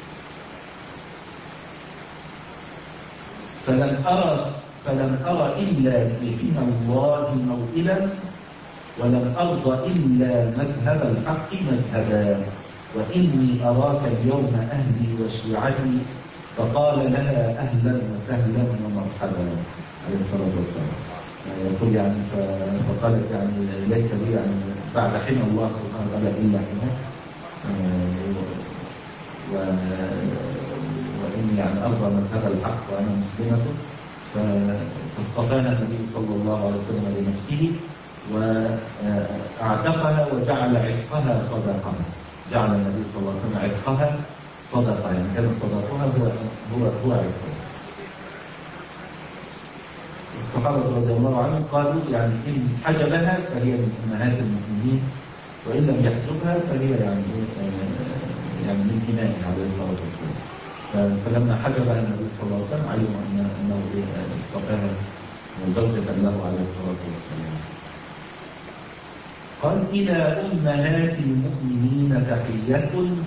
S1: فلم أرى إلا في حين الله موئلا، ولم أرض إلا مذهب الحق مذهبا، وإني أراك اليوم أهلي وشيعتي. فقال لها أهلا وسهلا ومرحبا عليه الصلاة والسلام. يقول يعني فقالت يعني ليس لي يعني بعد حين الله سبحانه وتعالى إلا حين، وإني يعني أرضى مذهب الحق وأنا مسلمة. فاصطفاها النبي صلى الله عليه وسلم لنفسه واعتقها وجعل عتقها صدقة. جعل النبي صلى الله عليه وسلم عتقها صدقة، يعني كان صدقها هو عتقها. الصحابة رضي الله عنهم قالوا يعني إن حجبها فهي من أمهات المؤمنين، وإن لم يحجبها فهي يعني من إمائه عليه الصلاة والسلام. فلما حجبها النبي صلى الله عليه وسلم علموا أنه اصطفاها زوجة له عليه الصلاة والسلام. قال إلى أمهات المؤمنين تحية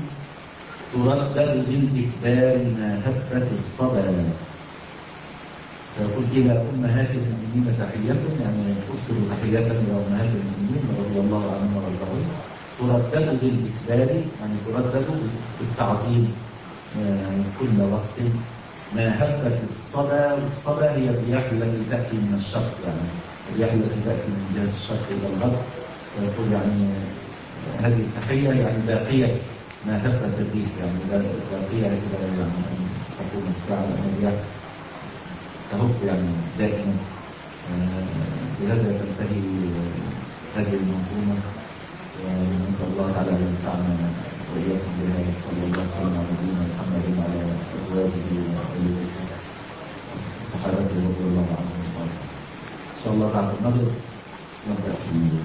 S1: تردد بالإكبار ما هبت الصبا. فيقول إلى أمهات المؤمنين تحية، يعني أرسل تحية إلى أمهات المؤمنين رضي الله عنهم وارضاهم، تردد بالإكبار يعني تردد بالتعظيم كل وقت، ما هبت الصبا. والصبا هي الرياح التي تأتي من الشرق، يعني الرياح التي تأتي من جهة الشرق إلى الغرب. ويقول يعني هذه التحية يعني باقية ما هبت الريح، يعني باقية إلى يعني تقوم الساعة، لأن الرياح تهب يعني دائما. بهذا تنتهي هذه المنظومة، ونسأل الله تعالى أن ينفعنا وإياكم بها. صلى الله وسلم على نبينا محمد وعلى أزواجه وصحابته رضي الله عنهم. إن شاء الله بعد المغرب نبدأ في